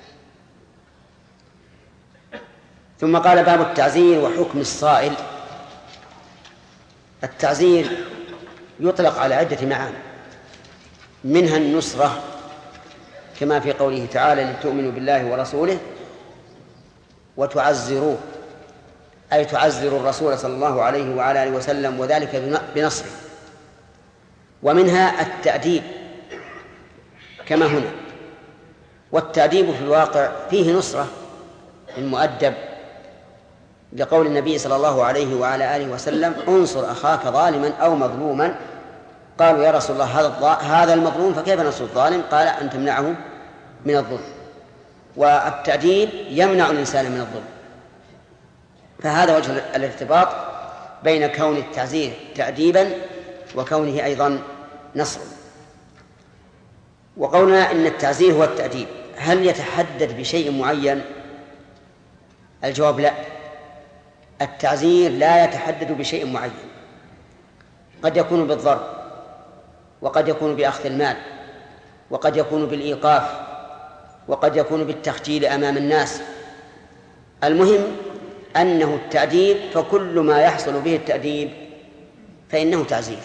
ثم قال باب التعزير وحكم الصائل. التعزير يطلق على عدة معاني، منها النصرة كما في قوله تعالى لتؤمنوا بالله ورسوله وتعزروه، أي تعزر الرسول صلى الله عليه وعلى آله وسلم وذلك بنصره. ومنها التأديب كما هنا، والتأديب في الواقع فيه نصرة المؤدب، لقول النبي صلى الله عليه وعلى آله وسلم انصر أخاك ظالما أو مظلوما. قالوا يا رسول الله هذا المظلوم فكيف نصر الظالم؟ قال أن تمنعه من الظلم، والتأديب يمنع الإنسان من الظلم. فهذا وجه الارتباط بين كون التعزير تأديبا وكونه أيضا نصرا. وقولنا إن التعزير هو التأديب، هل يتحدد بشيء معين؟ الجواب لا، التعزير لا يتحدد بشيء معين، قد يكون بالضرب، وقد يكون بأخذ المال، وقد يكون بالإيقاف، وقد يكون بالتخجيل أمام الناس. المهم أنه التأديب، فكل ما يحصل به التأديب فإنه تعزير.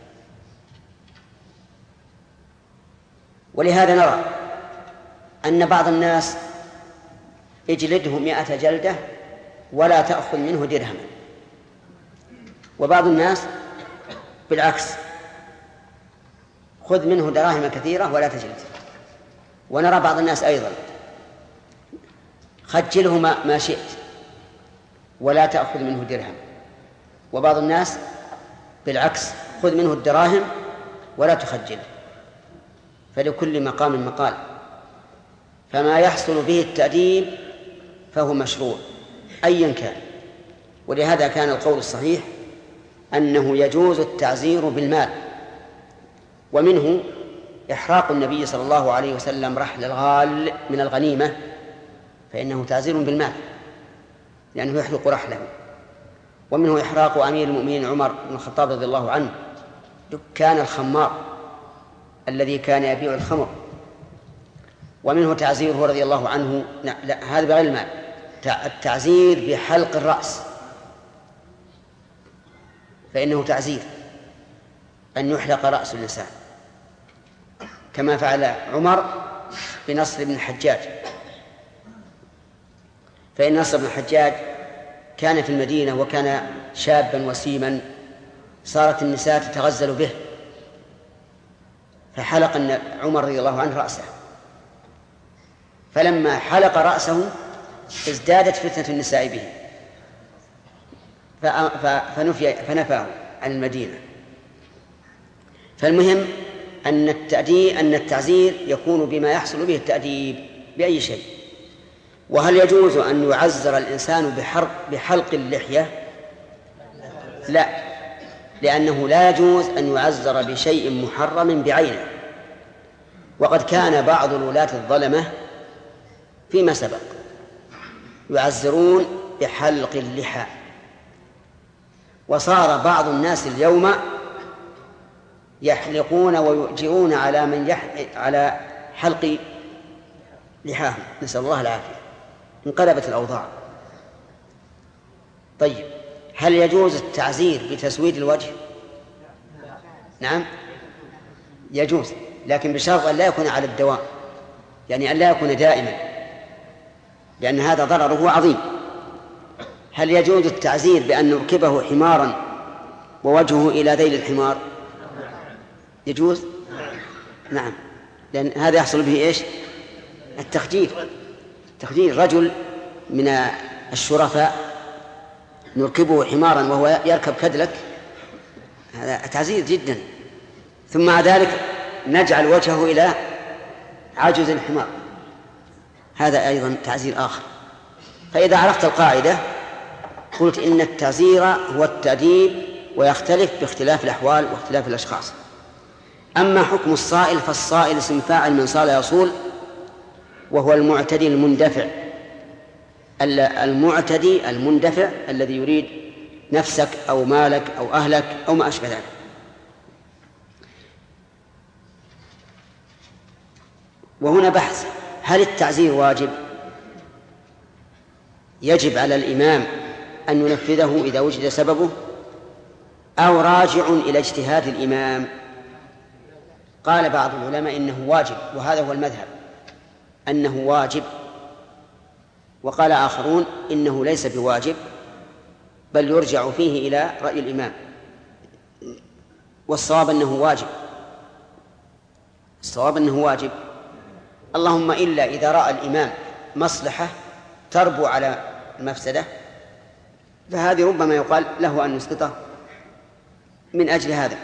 ولهذا نرى أن بعض الناس اجلده 100 جلدة ولا تأخذ منه درهما، وبعض الناس بالعكس خذ منه دراهم كثيرة ولا تجلد. ونرى بعض الناس أيضا خجله ما شئت ولا تأخذ منه درهم، وبعض الناس بالعكس خذ منه الدراهم ولا تخجله. فلكل مقام مقال، فما يحصل به التأديب فهو مشروع أيا كان. ولهذا كان القول الصحيح أنه يجوز التعزير بالمال، ومنه إحراق النبي صلى الله عليه وسلم رحل الغال من الغنيمة، فإنه تعزير بالمال لأنه يحرق رحله. ومنه إحراق أمير المؤمنين عمر بن الخطاب رضي الله عنه دكان الخمار الذي كان يبيع الخمر، ومنه تعزيره رضي الله عنه، لا هذا بغير المال، التعزير بحلق الرأس، فإنه تعزير أن يحلق رأس الإنسان، كما فعل عمر بنصر بن الحجاج. فإن نصر بن الحجاج كان في المدينة وكان شابا وسيما، صارت النساء تتغزل به، فحلق عمر رضي الله عنه رأسه، فلما حلق رأسه ازدادت فتنة النساء به فنفاه عن المدينة. فالمهم أن التعزير يكون بما يحصل به التأديب بأي شيء. وهل يجوز أن يعزر الإنسان بحلق اللحية؟ لا، لأنه لا يجوز أن يعزر بشيء محرم بعينه. وقد كان بعض الولاة الظلمة فيما سبق يعزرون بحلق اللحى، وصار بعض الناس اليوم يحلقون ويؤجرون على حلق لحاهم، نسأل الله العافية. انقلبت الأوضاع. طيب، هل يجوز التعزير بتسويد الوجه؟ نعم يجوز، لكن بشرط أن لا يكون على الدوام، يعني أن لا يكون دائما، لأن هذا ضرره عظيم. هل يجوز التعزير بأن نركبه حمارا ووجهه إلى ذيل الحمار؟ يجوز؟ نعم، لأن هذا يحصل به إيش؟ التخجيل. رجل من الشرفاء نركبه حمارا وهو يركب كدلك، هذا تعزير جدا. ثم مع ذلك نجعل وجهه إلى عجز الحمار، هذا أيضا تعزير آخر. فإذا عرفت القاعدة قلت إن التعزير هو التأديب، ويختلف باختلاف الأحوال واختلاف الأشخاص. أما حكم الصائل فالصائل اسم فاعل من صال يصول، وهو المعتدي المندفع، المعتدي المندفع الذي يريد نفسك أو مالك أو أهلك أو ما أشبه ذلك. وهنا بحث: هل التعزير واجب؟ يجب على الإمام أن ينفذه إذا وجد سببه، أو راجع إلى اجتهاد الإمام؟ قال بعض العلماء إنه واجب، وهذا هو المذهب أنه واجب، وقال آخرون إنه ليس بواجب بل يرجع فيه إلى رأي الإمام، والصواب أنه واجب. الصواب أنه واجب، اللهم إلا إذا رأى الإمام مصلحة تربو على المفسدة، فهذه ربما يقال له أن يسقطه من أجل هذا.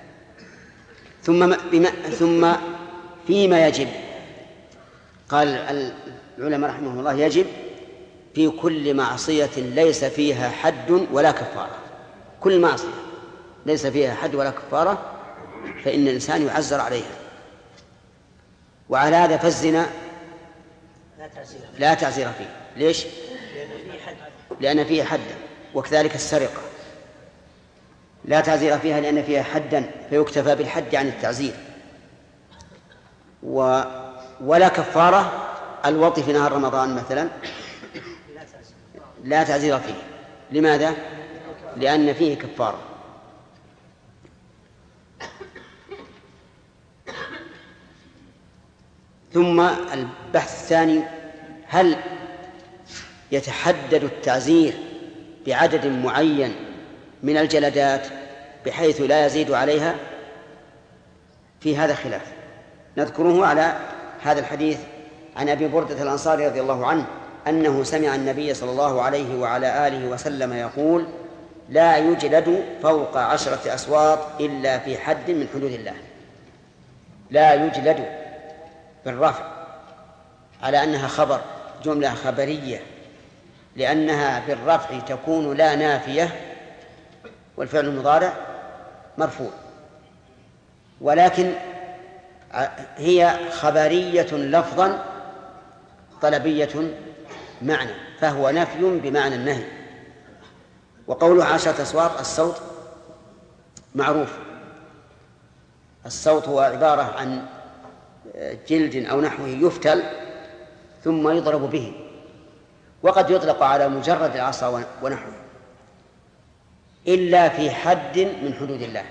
ثم فيما يجب، قال العلماء رحمهم الله: يجب في كل معصية ليس فيها حد ولا كفارة. كل معصية ليس فيها حد ولا كفارة فإن الإنسان يعزر عليها. وعلى هذا فالزنا لا تعزير فيه. ليش؟ لأن فيه حدا. وكذلك السرقة لا تعزير فيها لأن فيها حدا فيكتفى بالحد عن التعزير. ولا كفارة. الوطي في نهار رمضان مثلا لا تعزير فيه. لماذا؟ لأن فيه كفارة. ثم البحث الثاني: هل يتحدد التعزير بعدد معين من الجلدات بحيث لا يزيد عليها؟ في هذا خلاف، نذكره على هذا الحديث عن أبي بردة الأنصاري رضي الله عنه أنه سمع النبي صلى الله عليه وعلى آله وسلم يقول: لا يجلد فوق 10 أسواط إلا في حد من حدود الله. لا يجلد بالرفع على أنها خبر، جملة خبرية، لأنها بالرفع تكون لا نافية والفعل المضارع مرفوع، ولكن هي خبرية لفظا طلبية معنى، فهو نفي بمعنى النهي. وقوله 10 أسواط، الصوت معروف، الصوت هو عبارة عن جلد أو نحوه يفتل ثم يضرب به، وقد يطلق على مجرد العصا ونحوه، إلا في حد من حدود الله.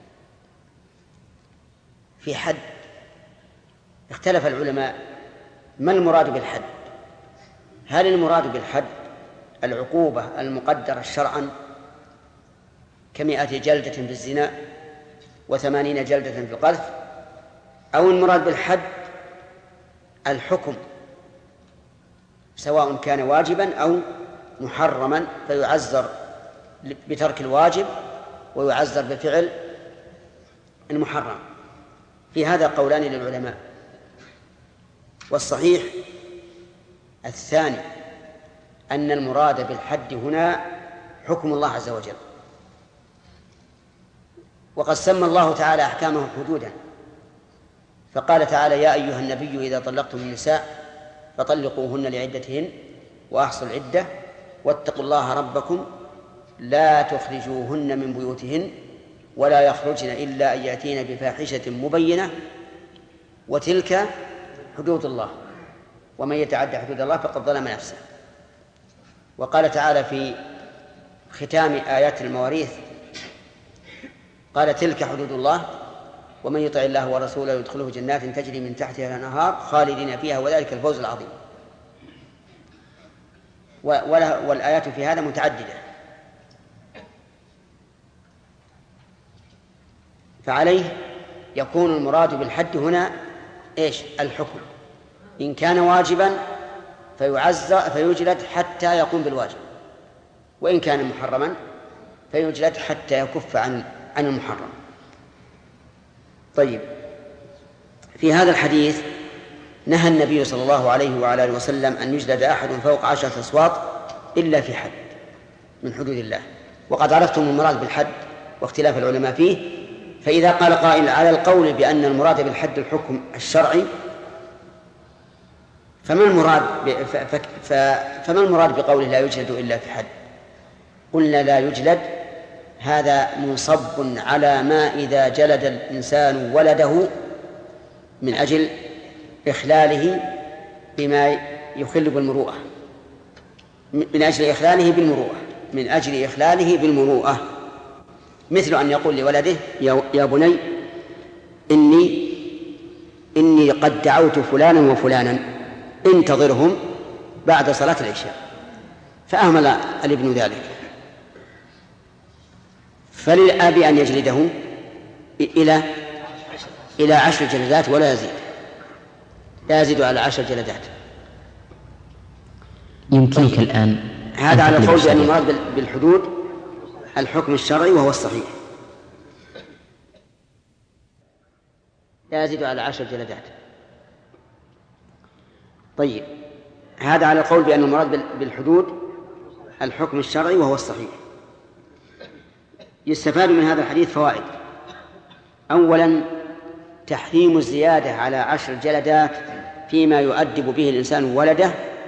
في حد اختلف العلماء ما المراد بالحد. هل المراد بالحد العقوبة المقدرة شرعا ك100 جلدة في الزنا و80 جلدة في القذف، أو المراد بالحد الحكم سواء كان واجبا أو محرما فيعزر بترك الواجب ويعزر بفعل المحرم؟ في هذا قولان للعلماء، والصحيح الثاني أن المراد بالحد هنا حكم الله عز وجل. وقد سمى الله تعالى أحكامه حدودا، فقال تعالى: يا أيها النبي إذا طلقتم النساء فطلقوهن لعدتهن وأحصوا العدة واتقوا الله ربكم لا تخرجوهن من بيوتهن ولا يخرجن إلا أن يأتين بفاحشة مبينة وتلك حدود الله ومن يتعدى حدود الله فقد ظلم نفسه. وقال تعالى في ختام آيات المواريث قال: تلك حدود الله ومن يطع الله ورسوله يدخله جنات تجري من تحتها الأنهار خالدين فيها وذلك الفوز العظيم. والآيات في هذا متعددة، فعليه يكون المراد بالحد هنا إيش؟ الحكم. إن كان واجبا فيجلد حتى يقوم بالواجب، وإن كان محرما فيجلد حتى يكف عن المحرم. طيب، في هذا الحديث نهى النبي صلى الله عليه وعلى آله وسلم أن يجلد أحد فوق 10 أسواط إلا في حد من حدود الله. وقد عرفتم المراد بالحد واختلاف العلماء فيه. فإذا قال قائل على القول بأن المراد بالحد الحكم الشرعي، فما المراد بقوله لا يجلد إلا في حد؟ قلنا لا يجلد هذا منصب على ما إذا جلد الإنسان ولده من أجل إخلاله بما يخل بالمروءة، من أجل إخلاله بالمروءة، مثل أن يقول لولده يا بني إني قد دعوت فلانا وفلانا انتظرهم بعد صلاة العشاء، فأهمل الابن ذلك، فللآب أن يجلده إلى 10 جلدات ولا يزيد، لا يزيد على 10 جلدات. يمكنك الآن هذا على القول بأن المراد بالحدود الحكم الشرعي وهو الصحيح، لا يزيد على 10 جلدات. طيب، هذا على القول بأن المراد بالحدود الحكم الشرعي وهو الصحيح. يستفاد من هذا الحديث فوائد. أولا، تحريم الزيادة على 10 جلدات فيما يؤدب به الإنسان ولده،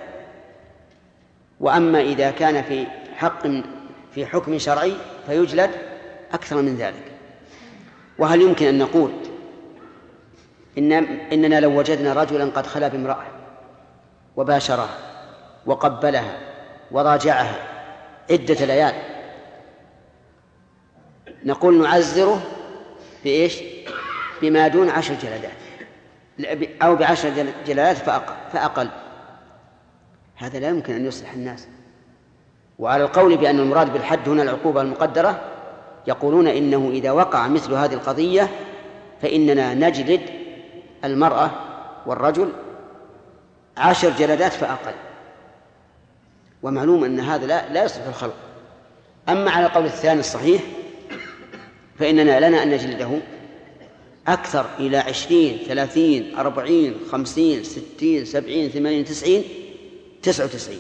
وأما إذا كان في حكم شرعي فيجلد أكثر من ذلك. وهل يمكن أن نقول إننا لو وجدنا رجلا قد خلا بامرأة وباشرها وقبلها وراجعها عدة ليال نقول نعزره بإيش؟ بما دون 10 جلدات أو ب10 جلدات فأقل؟ هذا لا يمكن أن يصلح الناس. وعلى القول بأن المراد بالحد هنا العقوبة المقدرة، يقولون إنه إذا وقع مثل هذه القضية فإننا نجلد المرأة والرجل 10 جلدات فأقل، ومعلوم أن هذا لا يصلح الخلق. أما على القول الثاني الصحيح فإننا لنا أن نجلده أكثر، إلى 20 30 40 50 60 70 80 90 99،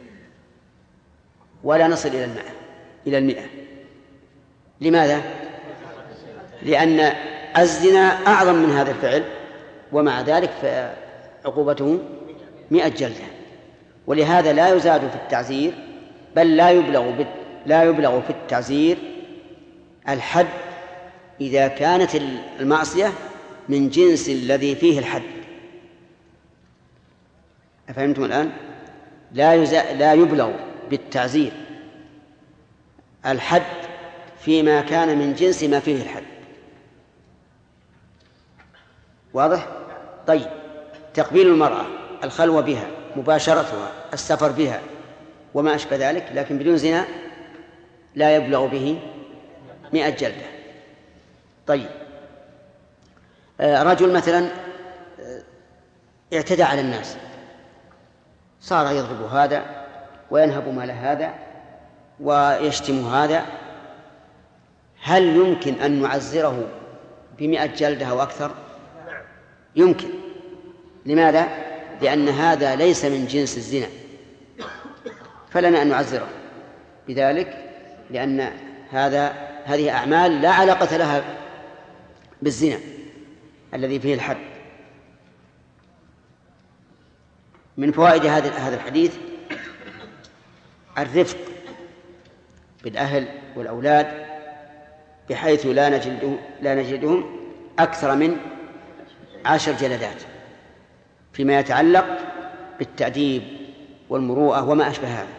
ولا نصل إلى 100. لماذا؟ لأن الزنا أعظم من هذا الفعل، ومع ذلك فعقوبته 100 جلدة. ولهذا لا يزاد في التعزير، بل لا يبلغ في التعزير الحد إذا كانت المعصية من جنس الذي فيه الحد. أفهمتم الآن؟ لا يبلغ بالتعزير الحد فيما كان من جنس ما فيه الحد. واضح؟ طيب، تقبيل المرأة، الخلوة بها، مباشرتها، السفر بها وما أشبه ذلك، لكن بدون زنا لا يبلغ به 100 جلدة. طيب، رجل مثلا اعتدى على الناس، صار يضرب هذا وينهب مال هذا ويشتم هذا، هل يمكن أن نعزره ب100 جلدة أو أكثر؟ يمكن. لماذا؟ لأن هذا ليس من جنس الزنا، فلنا أن نعزره بذلك، لأن هذه أعمال لا علاقة لها بالزنا الذي فيه الحد. من فوائد هذا الحديث الرفق بالأهل والأولاد، بحيث لا نجدهم أكثر من 10 جلدات فيما يتعلق بالتأديب والمروءة وما أشبه هذا.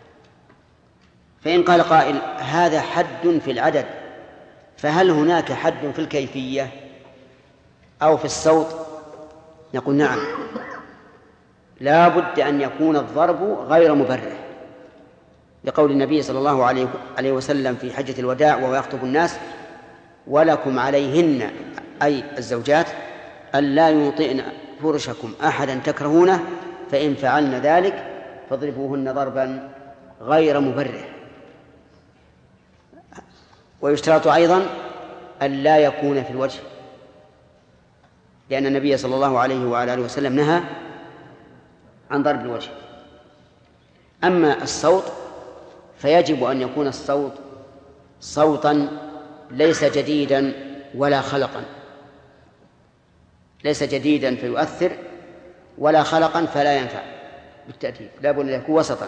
فإن قال قائل هذا حد في العدد، فهل هناك حد في الكيفية أو في الصوت؟ نقول نعم، لا بد أن يكون الضرب غير مبرح، لقول النبي صلى الله عليه وسلم في حجة الوداع وهو يخطب الناس: ولكم عليهن، أي الزوجات، ألا يوطئن فرشكم أحدا تكرهونه، فإن فعلن ذلك فاضربوهن ضربا غير مبرح. ويشترط أيضا ألا يكون في الوجه، لأن النبي صلى الله عليه وعلى آله وسلم نهى عن ضرب الوجه. أما الصوت فيجب أن يكون الصوت صوتا ليس جديدا ولا خلقا، ليس جديدا فيؤثر ولا خلقا فلا ينفع بالتأديب، لا بد أن يكون وسطا.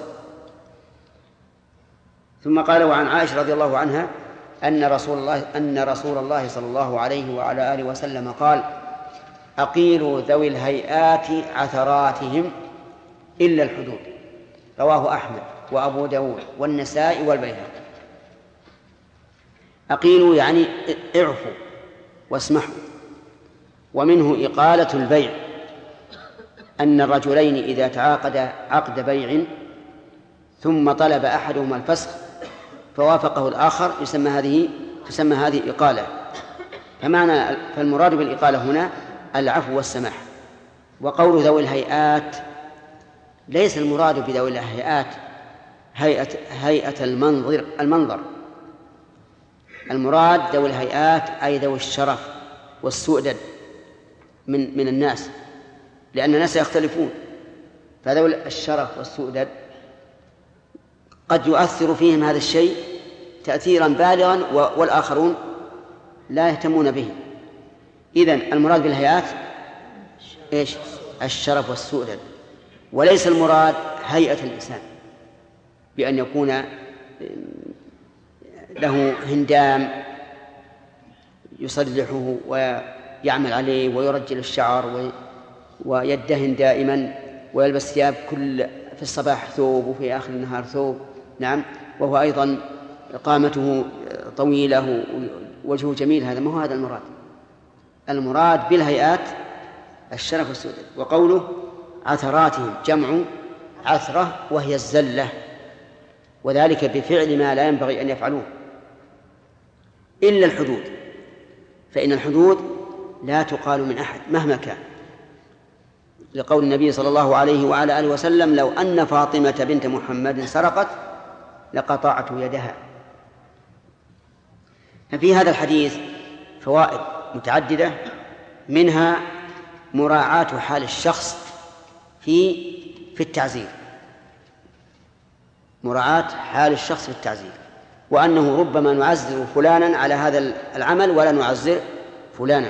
ثم قال: وعن عائشة رضي الله عنها أن رسول الله صلى الله عليه وعلى آله وسلم قال: أقيلوا ذوي الهيئات عثراتهم إلا الحدود. رواه أحمد وأبو داود والنسائي والبيهقي. أقيلوا يعني اعفوا واسمحوا. ومنه إقالة البيع، أن الرجلين إذا تعاقدا عقد بيع ثم طلب أحدهما الفسخ فوافقه الآخر تسمى هذه إقالة. فالمراد بالإقالة هنا العفو والسماح. وقول ذوي الهيئات ليس المراد بذوي الهيئات هيئة المنظر، المراد ذوي الهيئات أي ذوي الشرف والسؤدد من الناس، لأن الناس يختلفون، فذوي الشرف والسؤدد قد يؤثر فيهم هذا الشيء تأثيرا بالغا والآخرون لا يهتمون به. إذن المراد بالهيئات إيش؟ الشرف والسؤدد، وليس المراد هيئة الإنسان بأن يكون له هندام يصلحه ويعمل عليه ويرجل الشعر ويدهن دائما ويلبس ثياب في الصباح ثوب وفي آخر النهار ثوب، نعم، وهو أيضا قامته طويلة ووجهه جميل. هذا ما هو هذا المراد. المراد بالهيئات الشرف والسؤدد. وقوله عثراتهم جمع عثرة وهي الزلة، وذلك بفعل ما لا ينبغي أن يفعلوه إلا الحدود، فإن الحدود لا تقال من أحد مهما كان، لقول النبي صلى الله عليه وعلى آله وسلم: لو أن فاطمة بنت محمد سرقت لقطعت يدها. ففي هذا الحديث فوائد متعددة، منها مراعاة حال الشخص في التعزير، مراعاة حال الشخص في التعزير، وأنه ربما نعزر فلانا على هذا العمل ولا نعزر فلانا.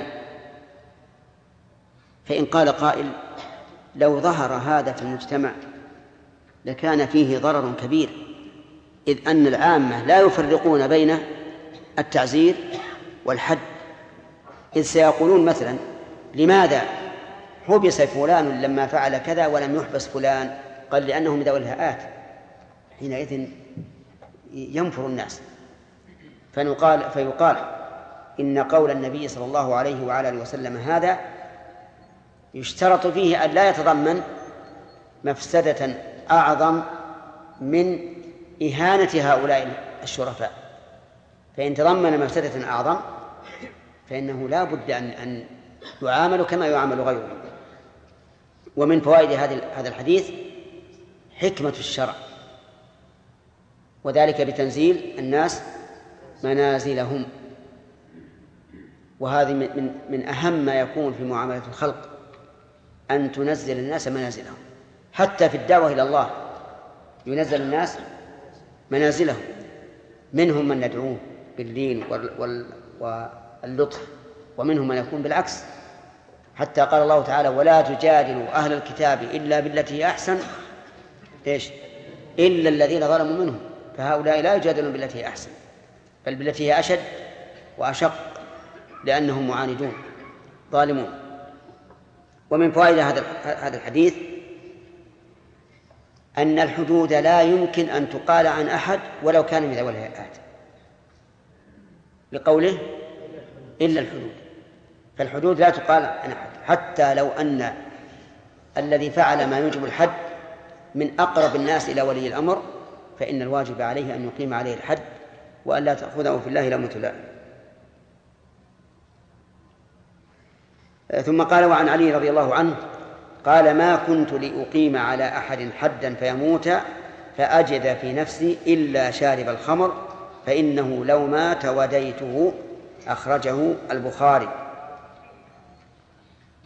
فإن قال قائل: لو ظهر هذا في المجتمع لكان فيه ضرر كبير، إذ أن العامة لا يفرقون بين التعزير والحد، إذ سيقولون مثلا: لماذا حبس فلان لما فعل كذا ولم يحبس فلان؟ قال: لأنه من ذوي الهيئات. حينئذ ينفر الناس. فيقال إن قول النبي صلى الله عليه وعلى آله وسلم هذا يشترط فيه أن لا يتضمن مفسدة أعظم من إهانة هؤلاء الشرفاء، فإن تضمن مفسدة أعظم فإنه لا بد أن يعامل كما يعامل غيره. ومن فوائد هذا الحديث حكمة الشرع، وذلك بتنزيل الناس منازلهم، وهذه من أهم ما يكون في معاملة الخلق، أن تنزل الناس منازلهم. حتى في الدعوة إلى الله ينزل الناس منازلهم، منهم من ندعوه باللين واللطف، ومنهم من يكون بالعكس، حتى قال الله تعالى: ولا تجادلوا أهل الكتاب إلا بالتي هي أحسن إلا الذين ظلموا منهم، فهؤلاء لا يجادلون بالتي هي أحسن بل بالتي هي أشد وأشق، لأنهم معاندون ظالمون. ومن فوائد هذا الحديث أن الحدود لا يمكن أن تقال عن أحد ولو كان من ذوي الهيئات، لقوله إلا الحدود، فالحدود لا تقال عن أحد، حتى لو أن الذي فعل ما يوجب الحد من أقرب الناس إلى ولي الأمر، فإن الواجب عليه أن يقيم عليه الحد وأن لا تأخذه في الله لومة لائم. ثم قال: وعن علي رضي الله عنه قال: ما كنت لأقيم على أحد حدا فيموت فأجد في نفسي إلا شارب الخمر فإنه لو مات وديته. أخرجه البخاري.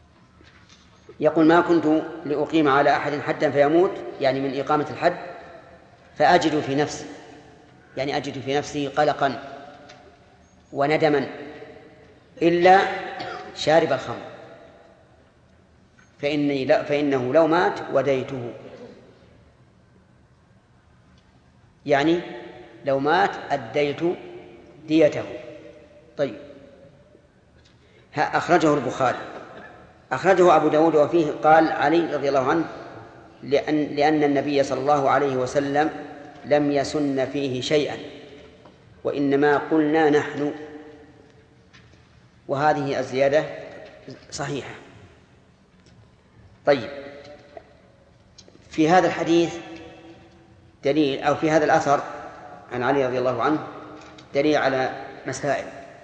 يقول: ما كنت لأقيم على أحد حدا فيموت، يعني من إقامة الحد فأجد في نفسي، يعني أجد في نفسي قلقا وندما إلا شارب الخمر، فإنه لو مات وديته، يعني لو مات أديت ديته. طيب، أخرجه البخاري. أخرجه أبو داود وفيه قال علي رضي الله عنه: لأن النبي صلى الله عليه وسلم لم يسن فيه شيئا، وإنما قلنا نحن. وهذه الزيادة صحيحة. طيب، في هذا الحديث دليل، أو في هذا الأثر عن علي رضي الله عنه دليل على مسائل.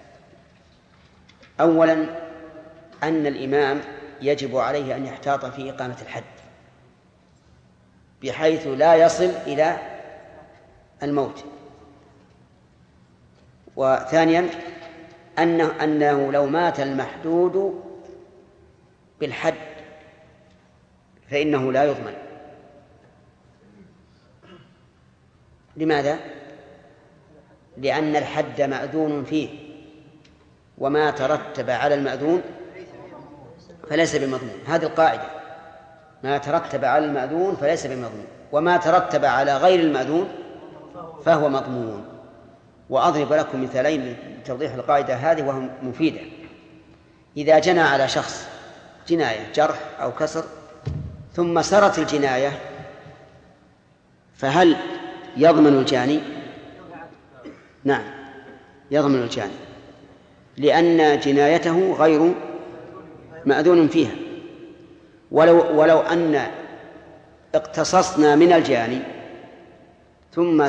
أولا، أن الإمام يجب عليه أن يحتاط في إقامة الحد بحيث لا يصل إلى الموت. وثانيا، أنه لو مات المحدود بالحد فإنه لا يضمن. لماذا؟ لأن الحد مأذون فيه، وما ترتب على المأذون فليس بمضمون. هذه القاعدة: ما ترتب على المأذون فليس بمضمون، وما ترتب على غير المأذون فهو مضمون. وأضرب لكم مثالين لتوضيح القاعدة هذه وهي مفيدة. إذا جنى على شخص جناية جرح أو كسر ثم سرت الجناية، فهل يضمن الجاني؟ نعم، يضمن الجاني، لأن جنايته غير مأذون فيها. ولو أن اقتصصنا من الجاني ثم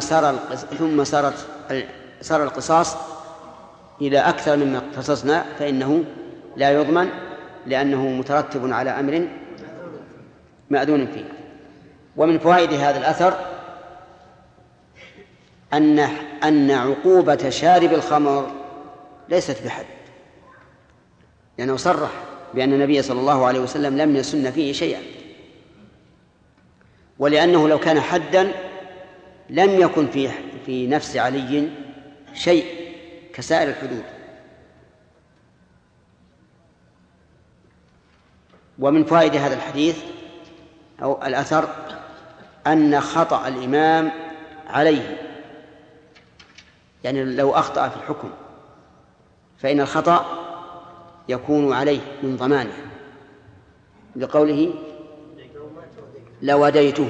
سر القصاص إلى أكثر مما اقتصصنا فإنه لا يضمن، لأنه مترتب على أمر مأذون فيه. ومن فوائد هذا الأثر أن عقوبة شارب الخمر ليست بحد، لأنه صرح بأن النبي صلى الله عليه وسلم لم يسن فيه شيئا، ولأنه لو كان حدا لم يكن في نفس علي شيء كسائر الحدود. ومن فوائد هذا الحديث أو الأثر أن خطأ الإمام عليه، يعني لو أخطأ في الحكم فإن الخطأ يكون عليه من ضمانه، لقوله لوديته،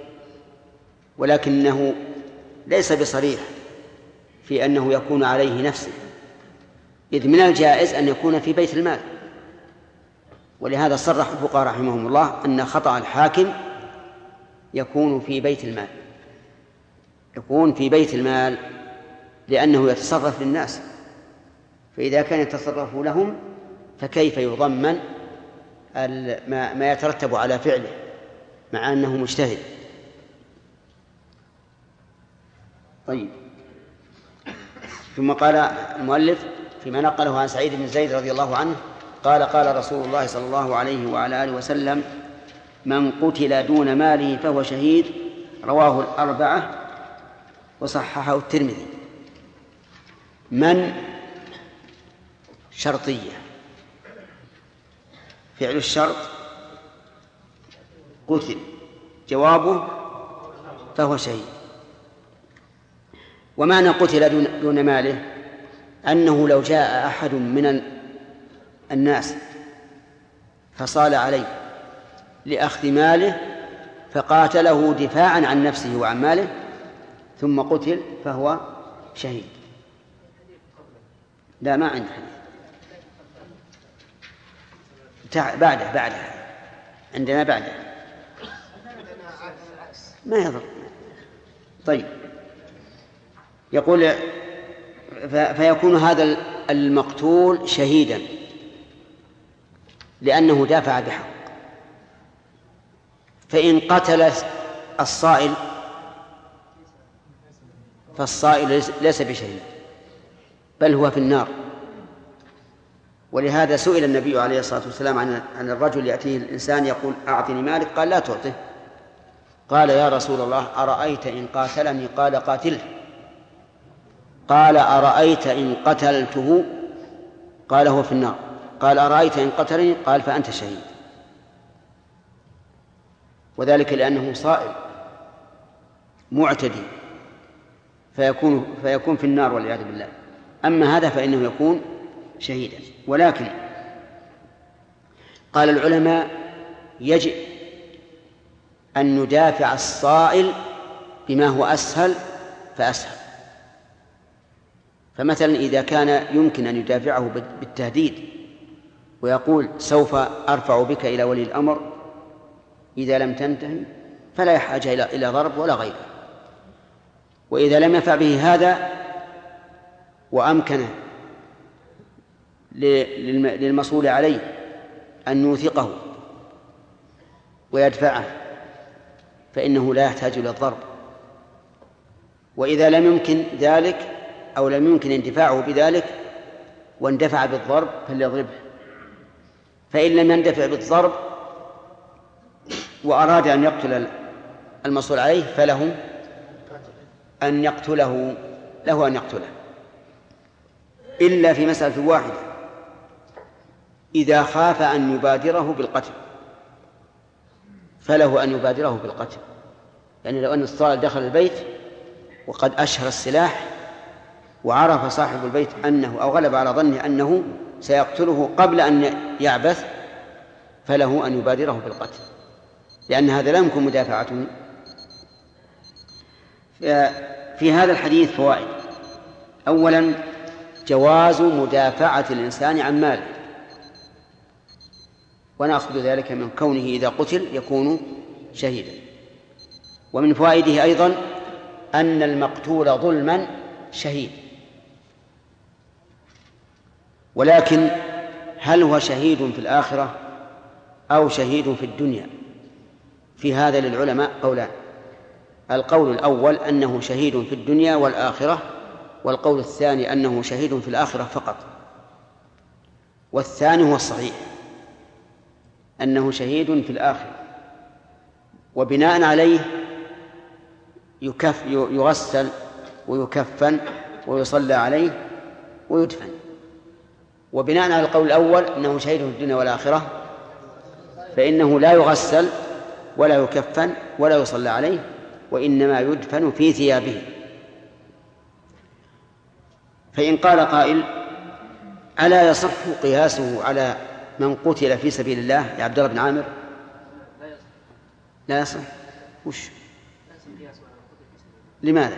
ولكنه ليس بصريح في أنه يكون عليه نفسه، إذ من الجائز أن يكون في بيت المال. ولهذا صرح الفقهاء رحمهم الله أن خطأ الحاكم يكون في بيت المال، يكون في بيت المال، لأنه يتصرف للناس، فإذا كان يتصرف لهم فكيف يضمن ما يترتب على فعله مع أنه مجتهد. طيب، ثم قال المؤلف فيما نقله عن سعيد بن زيد رضي الله عنه قال: قال رسول الله صلى الله عليه وعلى آله وسلم: من قتل دون ماله فهو شهيد. رواه الأربعة وصححه الترمذي. من شرطية، فعل الشرط قتل، جوابه فهو شهيد. ومعنى قتل دون ماله أنه لو جاء أحد من الناس فصال عليه لأخذ ماله فقاتله دفاعا عن نفسه وعن ماله ثم قتل فهو شهيد. لا، ما عندي حديث. بعده عندنا بعده ما يضر. طيب، يقول: فيكون هذا المقتول شهيدا لأنه دافع بحق. فإن قتل الصائل فالصائل ليس بشهيد بل هو في النار. ولهذا سئل النبي عليه الصلاة والسلام عن الرجل يأتيه الإنسان يقول: أعطني مالك، قال: لا تعطه قال يا رسول الله أرأيت إن قاتلني؟ قال قاتله. قال أرأيت إن قتلته؟ قال هو في النار. قال أرأيت إن قتلني؟ قال فأنت شهيد. وذلك لأنه صائم معتدي فيكون في النار والعياذ بالله. أما هذا فإنه يكون شهيدا. ولكن قال العلماء يجب أن ندافع الصائل بما هو أسهل فأسهل. فمثلا إذا كان يمكن أن يدافعه بالتهديد ويقول سوف أرفع بك إلى ولي الأمر إذا لم تنتهي، فلا حاجة إلى ضرب ولا غيره. وإذا لم يفع به هذا وأمكن للمسؤول عليه أن يوثقه ويدفعه فإنه لا يحتاج إلى الضرب. وإذا لم يمكن ذلك أو لم يمكن اندفاعه بذلك واندفع بالضرب فليضربه. فإن لم يندفع بالضرب وأراد أن يقتل المسؤول عليه فله أن يقتله، إلا في مسألة واحدة: إذا خاف أن يبادره بالقتل فله أن يبادره بالقتل. يعني لو أن الصائل دخل البيت وقد أشهر السلاح وعرف صاحب البيت أنه أو غلب على ظنه أنه سيقتله قبل أن يعبث فله أن يبادره بالقتل، لأن هذا لا يمكن مدافعته. في هذا الحديث فوائد: أولا جواز مدافعة الإنسان عن ماله، ونأخذ ذلك من كونه إذا قتل يكون شهيدا. ومن فوائده أيضا أن المقتول ظلما شهيد. ولكن هل هو شهيد في الآخرة أو شهيد في الدنيا؟ في هذا للعلماء قولان: القول الأول أنه شهيد في الدنيا والآخرة، والقول الثاني أنه شهيد في الآخرة فقط. والثاني هو الصحيح، أنه شهيد في الآخرة، وبناء عليه يغسل ويكفن ويصلى عليه ويدفن. وبناء على القول الأول أنه شهيد في الدنيا والآخرة فإنه لا يغسل ولا يكفن ولا يصلى عليه، وإنما يدفن في ثيابه. فإن قال قائل: ألا يصح قياسه على من قتل في سبيل الله يا عبد الله بن عامر؟ لا يصح. وش؟ لماذا؟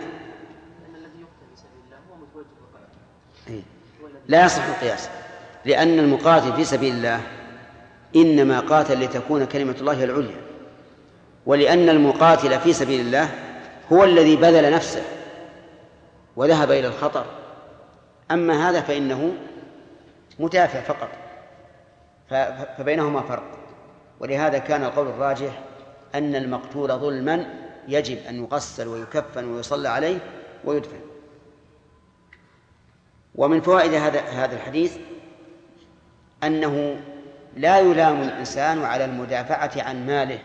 لا يصح القياس، لأن المقاتل في سبيل الله إنما قاتل لتكون كلمة الله العليا، ولأن المقاتل في سبيل الله هو الذي بذل نفسه وذهب إلى الخطر. أما هذا فإنه مدافع فقط، فبينهما فرق. ولهذا كان القول الراجح أن المقتول ظلما يجب أن يغسل ويكفن ويصلى عليه ويدفن. ومن فوائد هذا الحديث أنه لا يلام الإنسان على المدافعة عن ماله،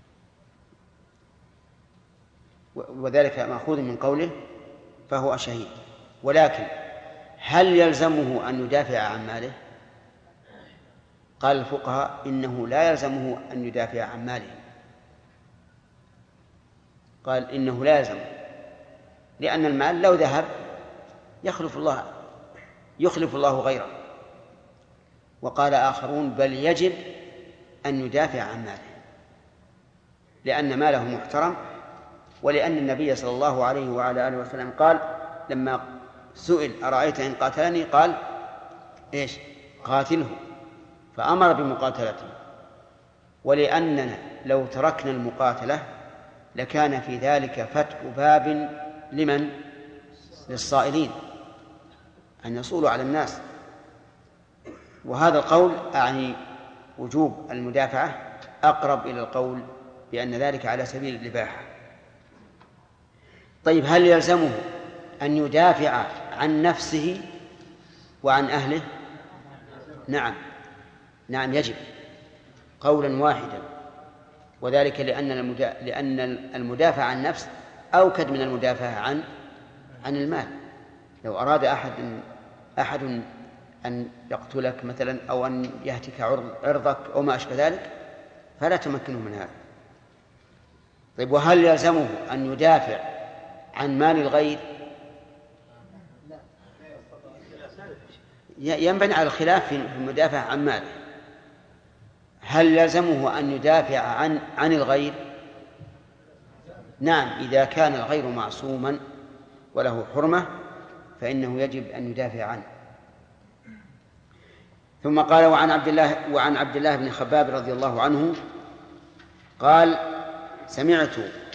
وذلك مأخوذ من قوله فهو شهيد. ولكن هل يلزمه أن يدافع عن ماله؟ قال الفقهاء إنه لا يلزمه أن يدافع عن ماله. قال إنه لا يلزمه، لأن المال لو ذهب يخلف الله غيره. وقال آخرون: بل يجب أن يدافع عن ماله، لأن ماله محترم، ولأن النبي صلى الله عليه وعلى آله وسلم قال لما سئل: أرأيت إن قاتلني؟ قال: إيش؟ قاتله. فأمر بمقاتلته. ولأننا لو تركنا المقاتلة لكان في ذلك فتح باب لمن؟ للصائلين أن يصولوا على الناس. وهذا القول أعني وجوب المدافعة أقرب إلى القول بأن ذلك على سبيل الإباحة. طيب، هل يلزمه أن يدافع عن نفسه وعن أهله؟ نعم يجب، قولا واحدا. وذلك لأن المدافع عن النفس أوكد من المدافع عن المال. لو أراد أحد أن يقتلك مثلا أو أن يهتك عرضك أو ما أشبه ذلك فلا تمكنه من هذا. طيب وهل يلزمه أن يدافع عن مال الغير؟ ينبني على الخلاف في المدافع عن ماله. هل يلزمه أن يدافع عن الغير؟ نعم، إذا كان الغير معصوما وله حرمة فإنه يجب أن يدافع عنه. ثم قال وعن عبد الله بن خباب رضي الله عنه قال سمعت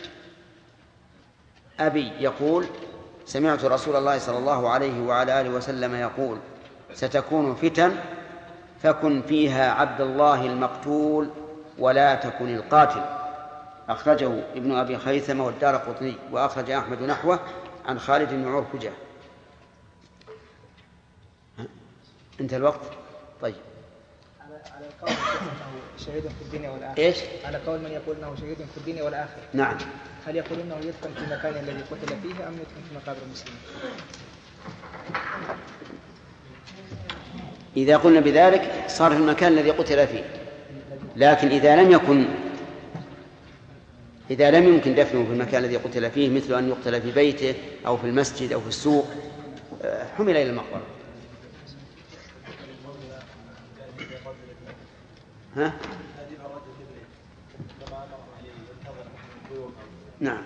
أبي يقول سمعت رسول الله صلى الله عليه وعلى آله وسلم يقول ستكون فتن فكن فيها عبد الله المقتول ولا تكن القاتل. أخرجه ابن أبي خيثمة والدارقطني وأخرج أحمد نحوه عن خالد بن عرفجة. انتهى الوقت. طيب على قول أنه شهيد في الدنيا والآخرة. إيش؟ على قول من يقول أنه شهيد في الدنيا والآخرة. نعم. هل يقول أنه يدفن في المكان الذي قتل فيه أم يدفن في مقابر المسلمين؟ إذا قلنا بذلك صار في المكان الذي قتل فيه، لكن إذا لم يمكن دفنه في المكان الذي قتل فيه مثل أن يقتل في بيته أو في المسجد أو في السوق حمل إلى المقبرة. ها؟ نعم.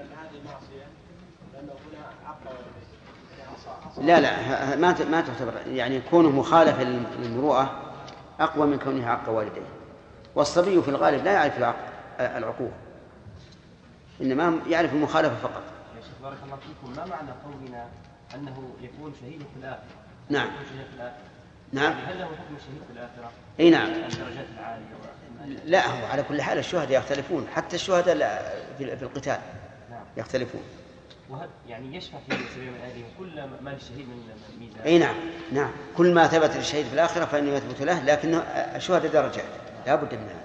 لا ما تعتبر، يعني كونه مخالف للمروءة أقوى من كونه عق والديه. والصبي في الغالب لا يعرف العقوق، إنما يعرف المخالفة فقط. يا شيخ بارك الله فيكم، ما معنى قولنا أنه يكون شهيد في الآخرة؟ نعم. نعم. هل له حكم الشهيد في الآخرة؟ أي نعم. الدرجات العالية لا، هو على كل حال الشهداء يختلفون، حتى الشهداء في القتال يختلفون. وهل يعني يشفع في سبيل من أهله كل ما للشهيد من ميزان؟ أي نعم. كل ما ثبت للشهيد في الآخرة فإنه يثبت له، لكن الشهداء درجات لا بد منها.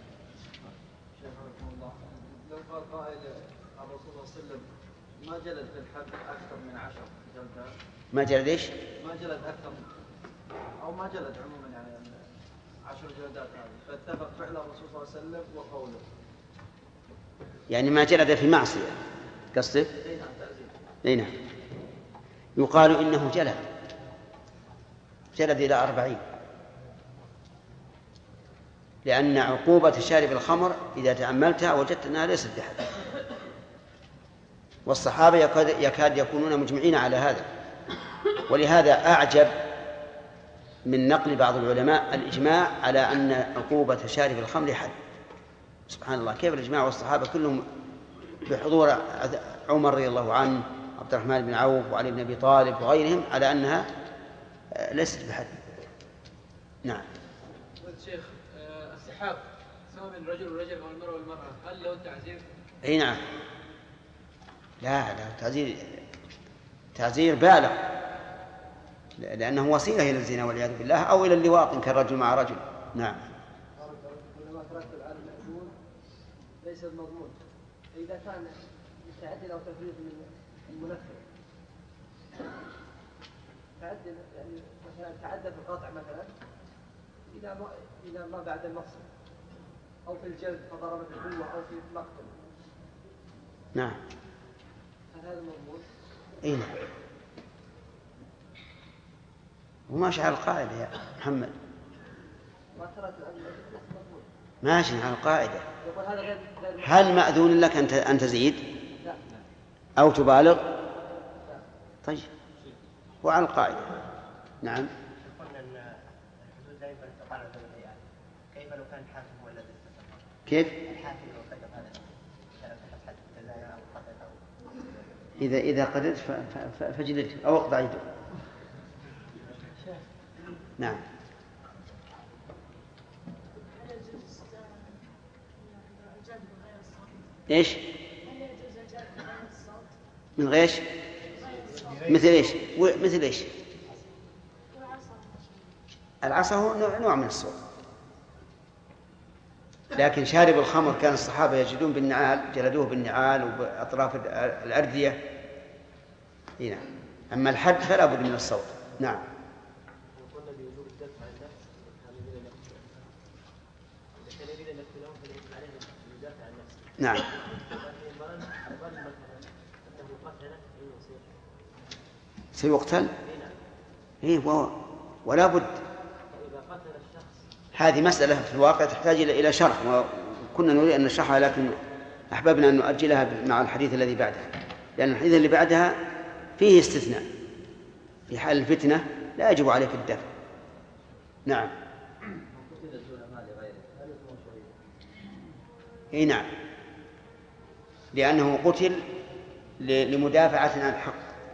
لو قال قائل الرسول صلى الله عليه وسلم ما جلد في الحد أكثر من 10 جلدات. ما جلد إيش؟ ما جلد أكثر أو ما جلد عموما يعني 10 جلدات هذه، فاتفق فعل الرسول صلى الله عليه وسلم وقوله. يعني ما جلد في معصية قصدك؟ اي نعم. يقال إنه جلد إلى 40، لأن عقوبة شارب الخمر إذا تأملتها وجدت أنها ليست بحد، والصحابة يكاد يكونون مجمعين على هذا. ولهذا أعجب من نقل بعض العلماء الإجماع على أن عقوبة شارب الخمر حد. سبحان الله، كيف الإجماع والصحابة كلهم بحضور عمر رضي الله عنه، عبد الرحمن بن عوف، وعلي بن أبي طالب وغيرهم على أنها ليست بحد. نعم. شيخ السحاق سواء من رجل ورجل أو المرأة والمرأة هل له تعزير؟ أي نعم. لا تعزير بالغ، لأنه وسيلة إلى الزنا والعياذ بالله أو إلى اللواط كالرجل مع رجل. نعم. ولما ترتب على المأذون ليس المضمون، فإذا كان تعدل أو تفريط من المنفذ تعدل، يعني مثلا تعدل في القطع مثلا إلى ما بعد المقصد، أو في الجلد فضرب بالقوة أو في المقتل. نعم. هل هذا مضمون؟ أي نعم. وماشي على القاعدة يا محمد. ماشي على القاعدة. هل مأذون لك أن تزيد أو تبالغ؟ طيب، وعلى القاعدة. نعم. قلنا أن الحدود لا يمكن استقامة البيان، كيف لو كان الحاكم هو الذي استقام؟ كيف؟ الحاكم لو كتب هذا كتب حد الجزاء أو قتل أو إذا قدرت فجلده أو اقطع يده. نعم. إيش؟ من غيش؟ مثل إيش؟ مثل إيش؟ العصا هو نوع من الصوت. لكن شارب الخمر كان الصحابة يجلدون بالنعال، جلدوه بالنعال وبأطراف الأردية. هنا أما الحد فلا بد من الصوت. نعم. وقلنا بوجوب الدفع عن النفس كان يريد أن يقتلهم فيجب عليه أن يدافع عن نفسه. نعم. ظن مثلا أنه قتله سيقتل. إيه ولا بد. فإذا قتل الشخص هذه مسألة في الواقع تحتاج إلى شرح، وكنا نريد أن نشرحها لكن أحببنا أن نؤجلها مع الحديث الذي بعدها، لأن الحديث اللي بعدها فيه استثناء في حال الفتنة لا يجب عليك الدفع. نعم. اي نعم، لأنه قتل لمدافعة عن الحق.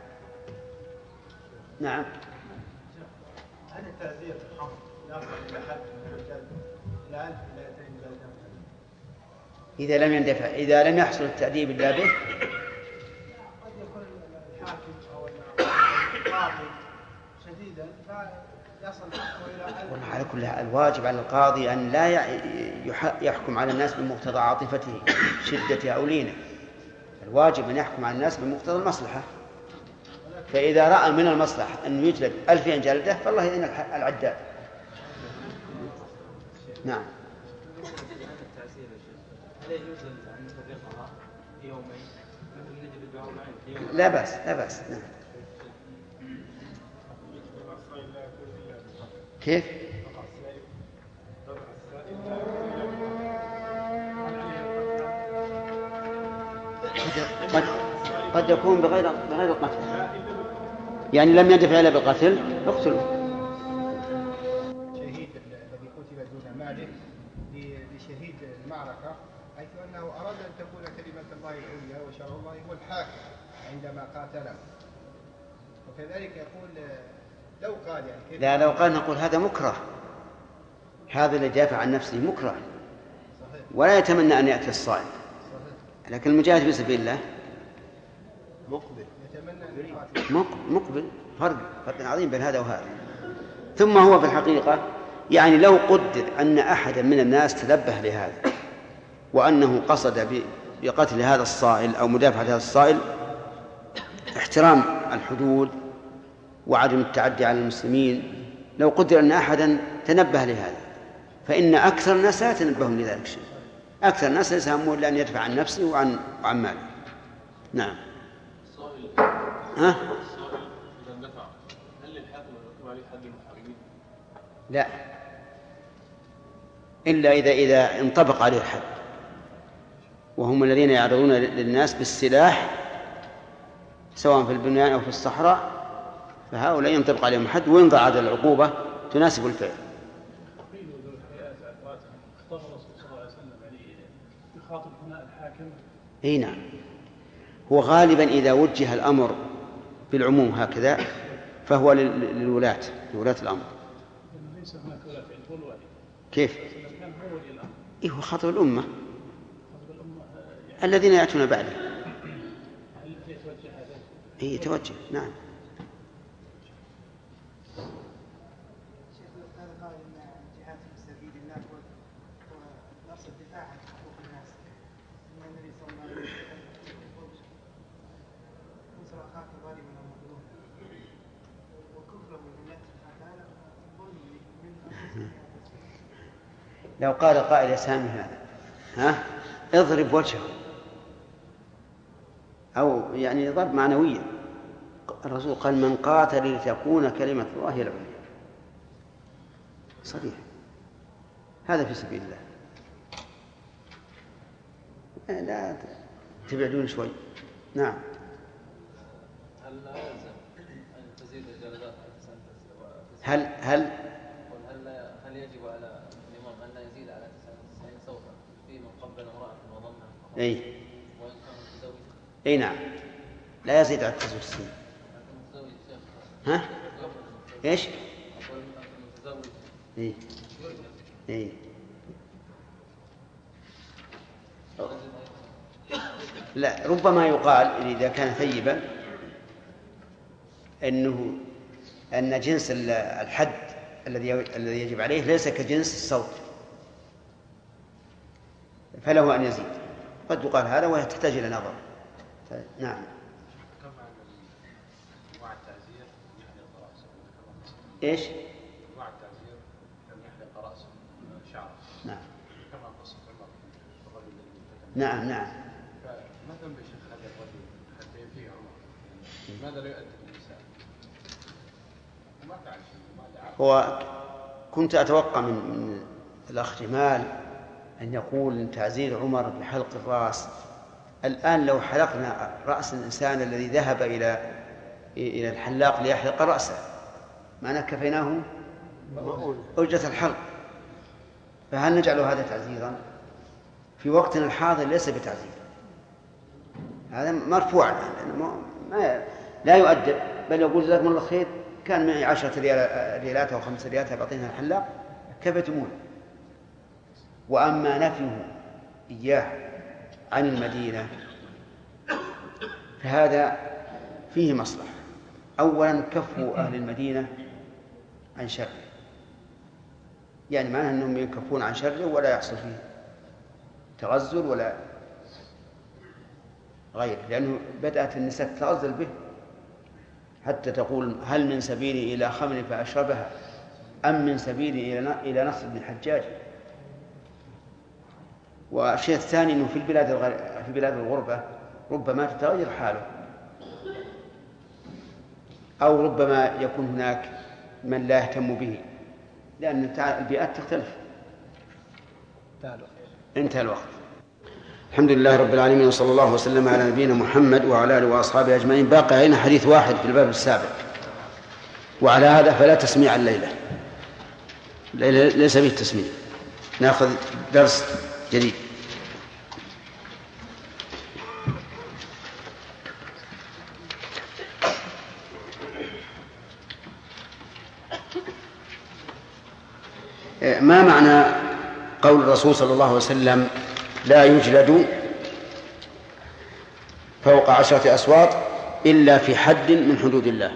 نعم. هل التعزير في الحمر يصل إلى حد من الجلد لا ألف إلى 200 جلدة؟ إذا لم يندفع، إذا لم يحصل التأديب إلا به. قد يكون الحاكم أو القاضي شديدا فيصل حقه إلى 1000. والله على كل حال الواجب على القاضي أن لا يحكم على الناس بمقتضى عاطفته شدته أو لينه. الواجب أن يحكم على الناس بمقتضى المصلحة، فإذا رأى من المصلحة أن يجلد 2000 جلدة فالله يعين العداد. نعم. لا بأس لا بأس. نعم. كيف؟ قد يكون بغير القتل، يعني لم يدفع إلا بالقتل اقتلوا. شهيد الذي قتل دون ماله لشهيد المعركة، حيث أنه أراد أن تكون كلمة الله العليا وشرع الله هو الحاكم عندما قاتله. وكذلك يقول لو قال يعني لا لو قال نقول هذا مكره، هذا اللي دافع عن نفسه مكره ولا يتمنى أن يأتي الصائم، لكن المجاهد في سبيل الله مقبل. فرق عظيم بين هذا وهذا. ثم هو في الحقيقة يعني لو قدر أن أحدا من الناس تنبه لهذا وأنه قصد بقتل هذا الصائل أو مدافعة هذا الصائل احترام الحدود وعدم التعدي على المسلمين، لو قدر أن أحدا تنبه لهذا فإن أكثر الناس لا يتنبهون لذلك الشيء. أكثر الناس ليس همهم إلا أن يدفع عن نفسه وعن ماله. نعم. ها؟ لا، إلا إذا انطبق عليه الحد، وهم الذين يعرضون للناس بالسلاح سواء في البنيان أو في الصحراء، فهؤلاء ينطبق عليهم الحد وينظر على العقوبة تناسب الفعل. اي نعم. هو غالبا إذا وجه الأمر بالعموم هكذا فهو لولاة الأمر. ليس هناك ولاة، هو الوالي. كيف؟ كان هو ولي الأمر. إيه هو خطب الأمة الذين يأتون بعده. هل يتوجه هذا؟ إيه يتوجه. نعم. لو قال قائل يا سامي هذا اضرب وجهه، أو يعني ضرب معنويا. الرسول قال من قاتل لتكون كلمة الله هي العليا، صريح. هذا في سبيل الله. لا تبعدون شوي. نعم. هل لا يلزم أن تزيد الجلدات هل يجب على الإمام أن لا يزيد على 99 صوتا في من قبل امرأة وضمها؟ أي. وإن كان متزوج. أي نعم، لا يزيد على 99. ها؟ إيش؟ إيه. إيه. لا، ربما يقال إذا كان ثيبا أن جنس الحد الذي يجب عليه ليس كجنس الصوت، فله أن يزيد. قد يقال هذا وهي تحتاج إلى نظر. نعم. إيش؟ مع التعزير كان يحلق رأسه شعره. نعم. كما قصة عمر الرجل الذي نعم نعم. فما ذنب شيخ هذا الرجل حتى يفيه عمر؟ لماذا لا يؤدب النساء؟ وما فعل شيء. هو كنت أتوقع من الأخ جمال أن يقول إن تعزير عمر بحلق الرأس. الآن لو حلقنا رأس الإنسان الذي ذهب إلى الحلاق ليحلق رأسه معناه كفيناه أجرة الحلق، فهل نجعل هذا تعزيرا؟ في وقتنا الحاضر ليس بتعزير، هذا مرفوع الآن لا يؤدب، بل يقول جزاكم الله خير كان معي 10 ريالات أو 5 ريالات بعطيها الحلاق كفتمون. وأما نفيه إياه عن المدينة فهذا فيه مصلحة. أولا كفوا أهل المدينة عن شره، يعني معناه أنهم يكفون عن شره ولا يحصل فيه تغزل ولا غير، لأنه بدأت النساء تتغزل به حتى تقول هل من سبيلي إلى خمر فأشربها أم من سبيلي إلى نصر بن حجاج. والشيء الثاني أنه في بلاد الغربة ربما تتغير حاله، أو ربما يكون هناك من لا يهتم به، لأن البيئات تختلف. انتهى الوقت. الحمد لله رب العالمين، وصلى الله وسلم على نبينا محمد وعلى آله وأصحابه أجمعين. باقي علينا حديث واحد في الباب السابق، وعلى هذا فلا تسميع الليلة ليس به تسميع، نأخذ درس جديد. ما معنى قول الرسول صلى الله عليه وسلم لا يجلد فوق 10 أصوات إلا في حد من حدود الله؟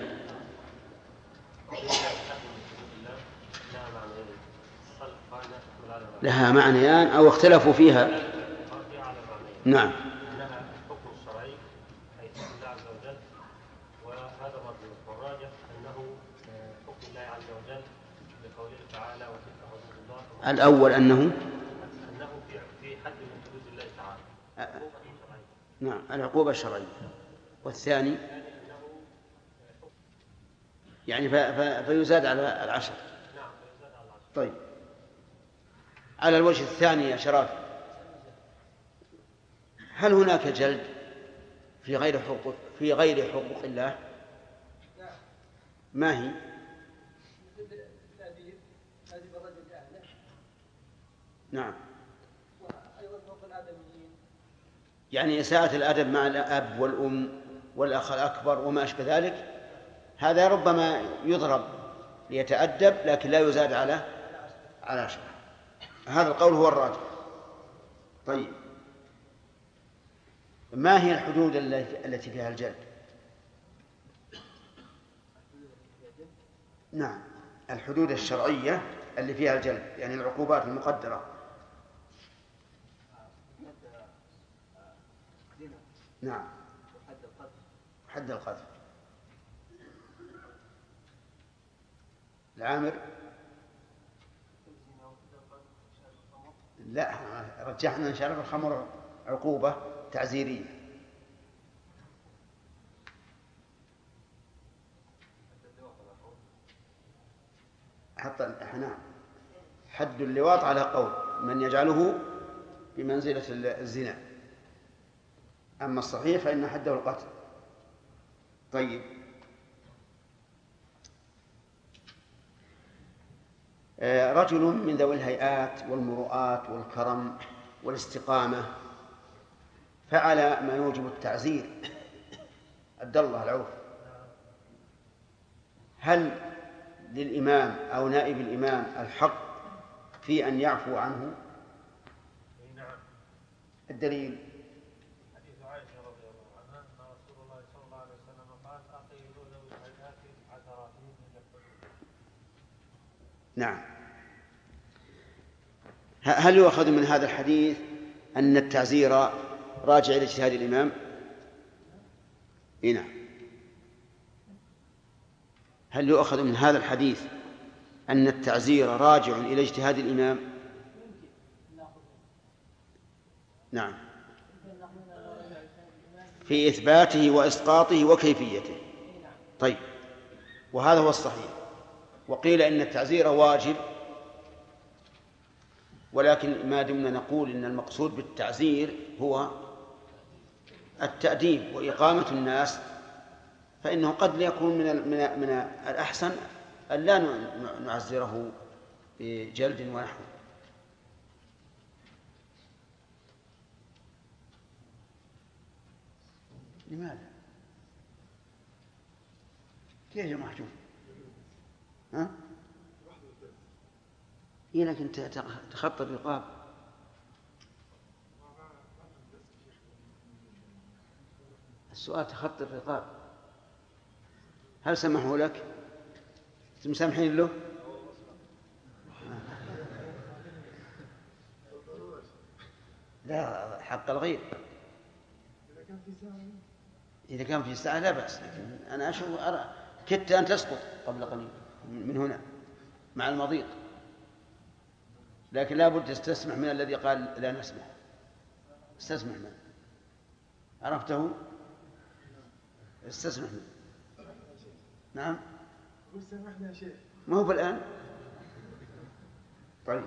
لها معنيان أو اختلفوا فيها. نعم. لها حكم الشرعي أي حكم الله عز وجل، وهذا الرجل والراجح أنه حكم الله عز وجل بقوله تعالى وتلك حدود الله. الأول أنه في حد من حدود الله تعالى. نعم العقوبة الشرعية. والثاني يعني فيزاد على 10. نعم فيزاد على 10. طيب على الوجه الثاني يا شرافي، هل هناك جلد في غير حقوق الله؟ ما هي؟ نعم. يعني إساءة الأدب مع الأب والأم والأخ الأكبر وما أشبه ذلك، هذا ربما يضرب ليتأدب لكن لا يزاد على 10. هذا القول هو الراجح. طيب ما هي الحدود التي فيها الجلد؟ نعم الحدود الشرعية اللي فيها الجلد، يعني العقوبات المقدرة. نعم حد القذف. العامر لا، رجحنا ان شرب الخمر عقوبة تعزيرية. نعم حد اللواط على قول من يجعله بمنزلة الزنا، أما الصحيح فإن حده القتل. طيب رجل من ذوي الهيئات والمروءات والكرم والاستقامة فعل ما يوجب التعزير، عبد الله العوف، هل للإمام أو نائب الإمام الحق في أن يعفو عنه؟ نعم. الدليل حديث عائشة رضي الله عنها أن رسول الله صلى الله عليه وسلم قال أقيلوا ذوي الهيئات عثراتهم من الحدود. نعم. هل يؤخذ من هذا الحديث أن التعزير راجع إلى اجتهاد الإمام؟ نعم. هل يؤخذ من هذا الحديث أن التعزير راجع إلى اجتهاد الإمام؟ نعم، في إثباته وإسقاطه وكيفيته. طيب، وهذا هو الصحيح. وقيل إن التعزير واجب، ولكن ما دمنا نقول إن المقصود بالتعزير هو التأديب وإقامة الناس، فإنه قد يكون من الأحسن أن لا نعزره بجلد ونحو. لماذا؟ كيف يا محجوب؟ ها؟ إيه لكن تخطى الرقاب. السؤال تخطي الرقاب، هل سمحوا لك؟ مسامحين له؟ لا، حق الغير. إذا كان في ساعة لا بأس، لكن أنا أشوف كدت أن تسقط قبل قليل من هنا مع المضيق، لكن لا بد تستسمح من الذي قال لا نسمح. استسمح منه، عرفته؟ استسمح منه. نعم، سامحنا يا شيخ. ما هو الآن. طيب،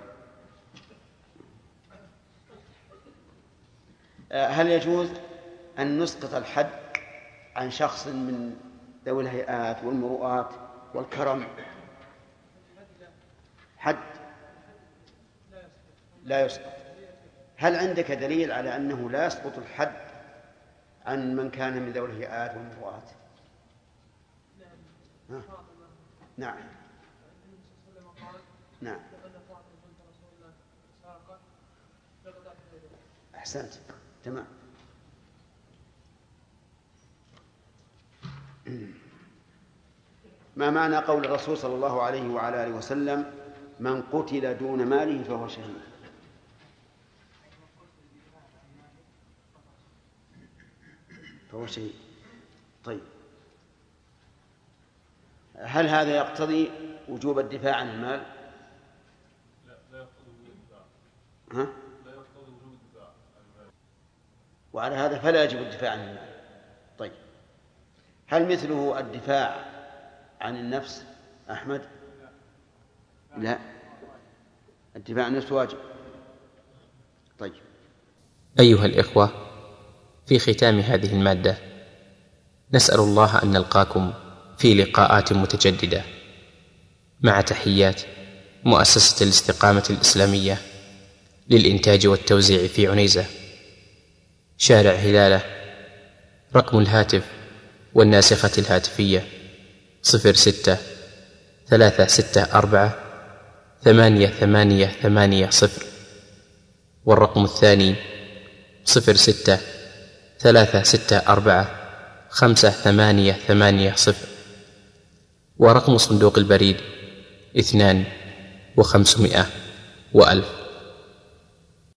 هل يجوز أن نسقط الحد عن شخص من ذوي الهيئات والمروءات والكرم؟ حد لا يسقط. هل عندك دليل على أنه لا يسقط الحد عن من كان من ذوي الهيئات والمروءات؟ نعم. نعم، أحسنت، تمام. ما معنى قول الرسول صلى الله عليه وعلى آله وسلم: من قتل دون ماله فهو شهيد؟ فهو شهيد. طيب، هل هذا يقتضي وجوب الدفاع عن المال؟ لا يقتضي وجوب الدفاع. ها؟ لا يقتضي وجوب الدفاع عن المال. وعلى هذا فلا يجب الدفاع عن المال. طيب، هل مثله الدفاع عن النفس أحمد؟ لا، الدفاع عن النفس واجب. طيب، أيها الإخوة، في ختام هذه المادة نسأل الله أن نلقاكم في لقاءات متجددة، مع تحيات مؤسسة الاستقامة الإسلامية للإنتاج والتوزيع في عنيزة، شارع هلالة. رقم الهاتف والناسخة الهاتفية 06-364-8880، والرقم الثاني 06-364-5880، ورقم صندوق البريد 2 و500 و1000.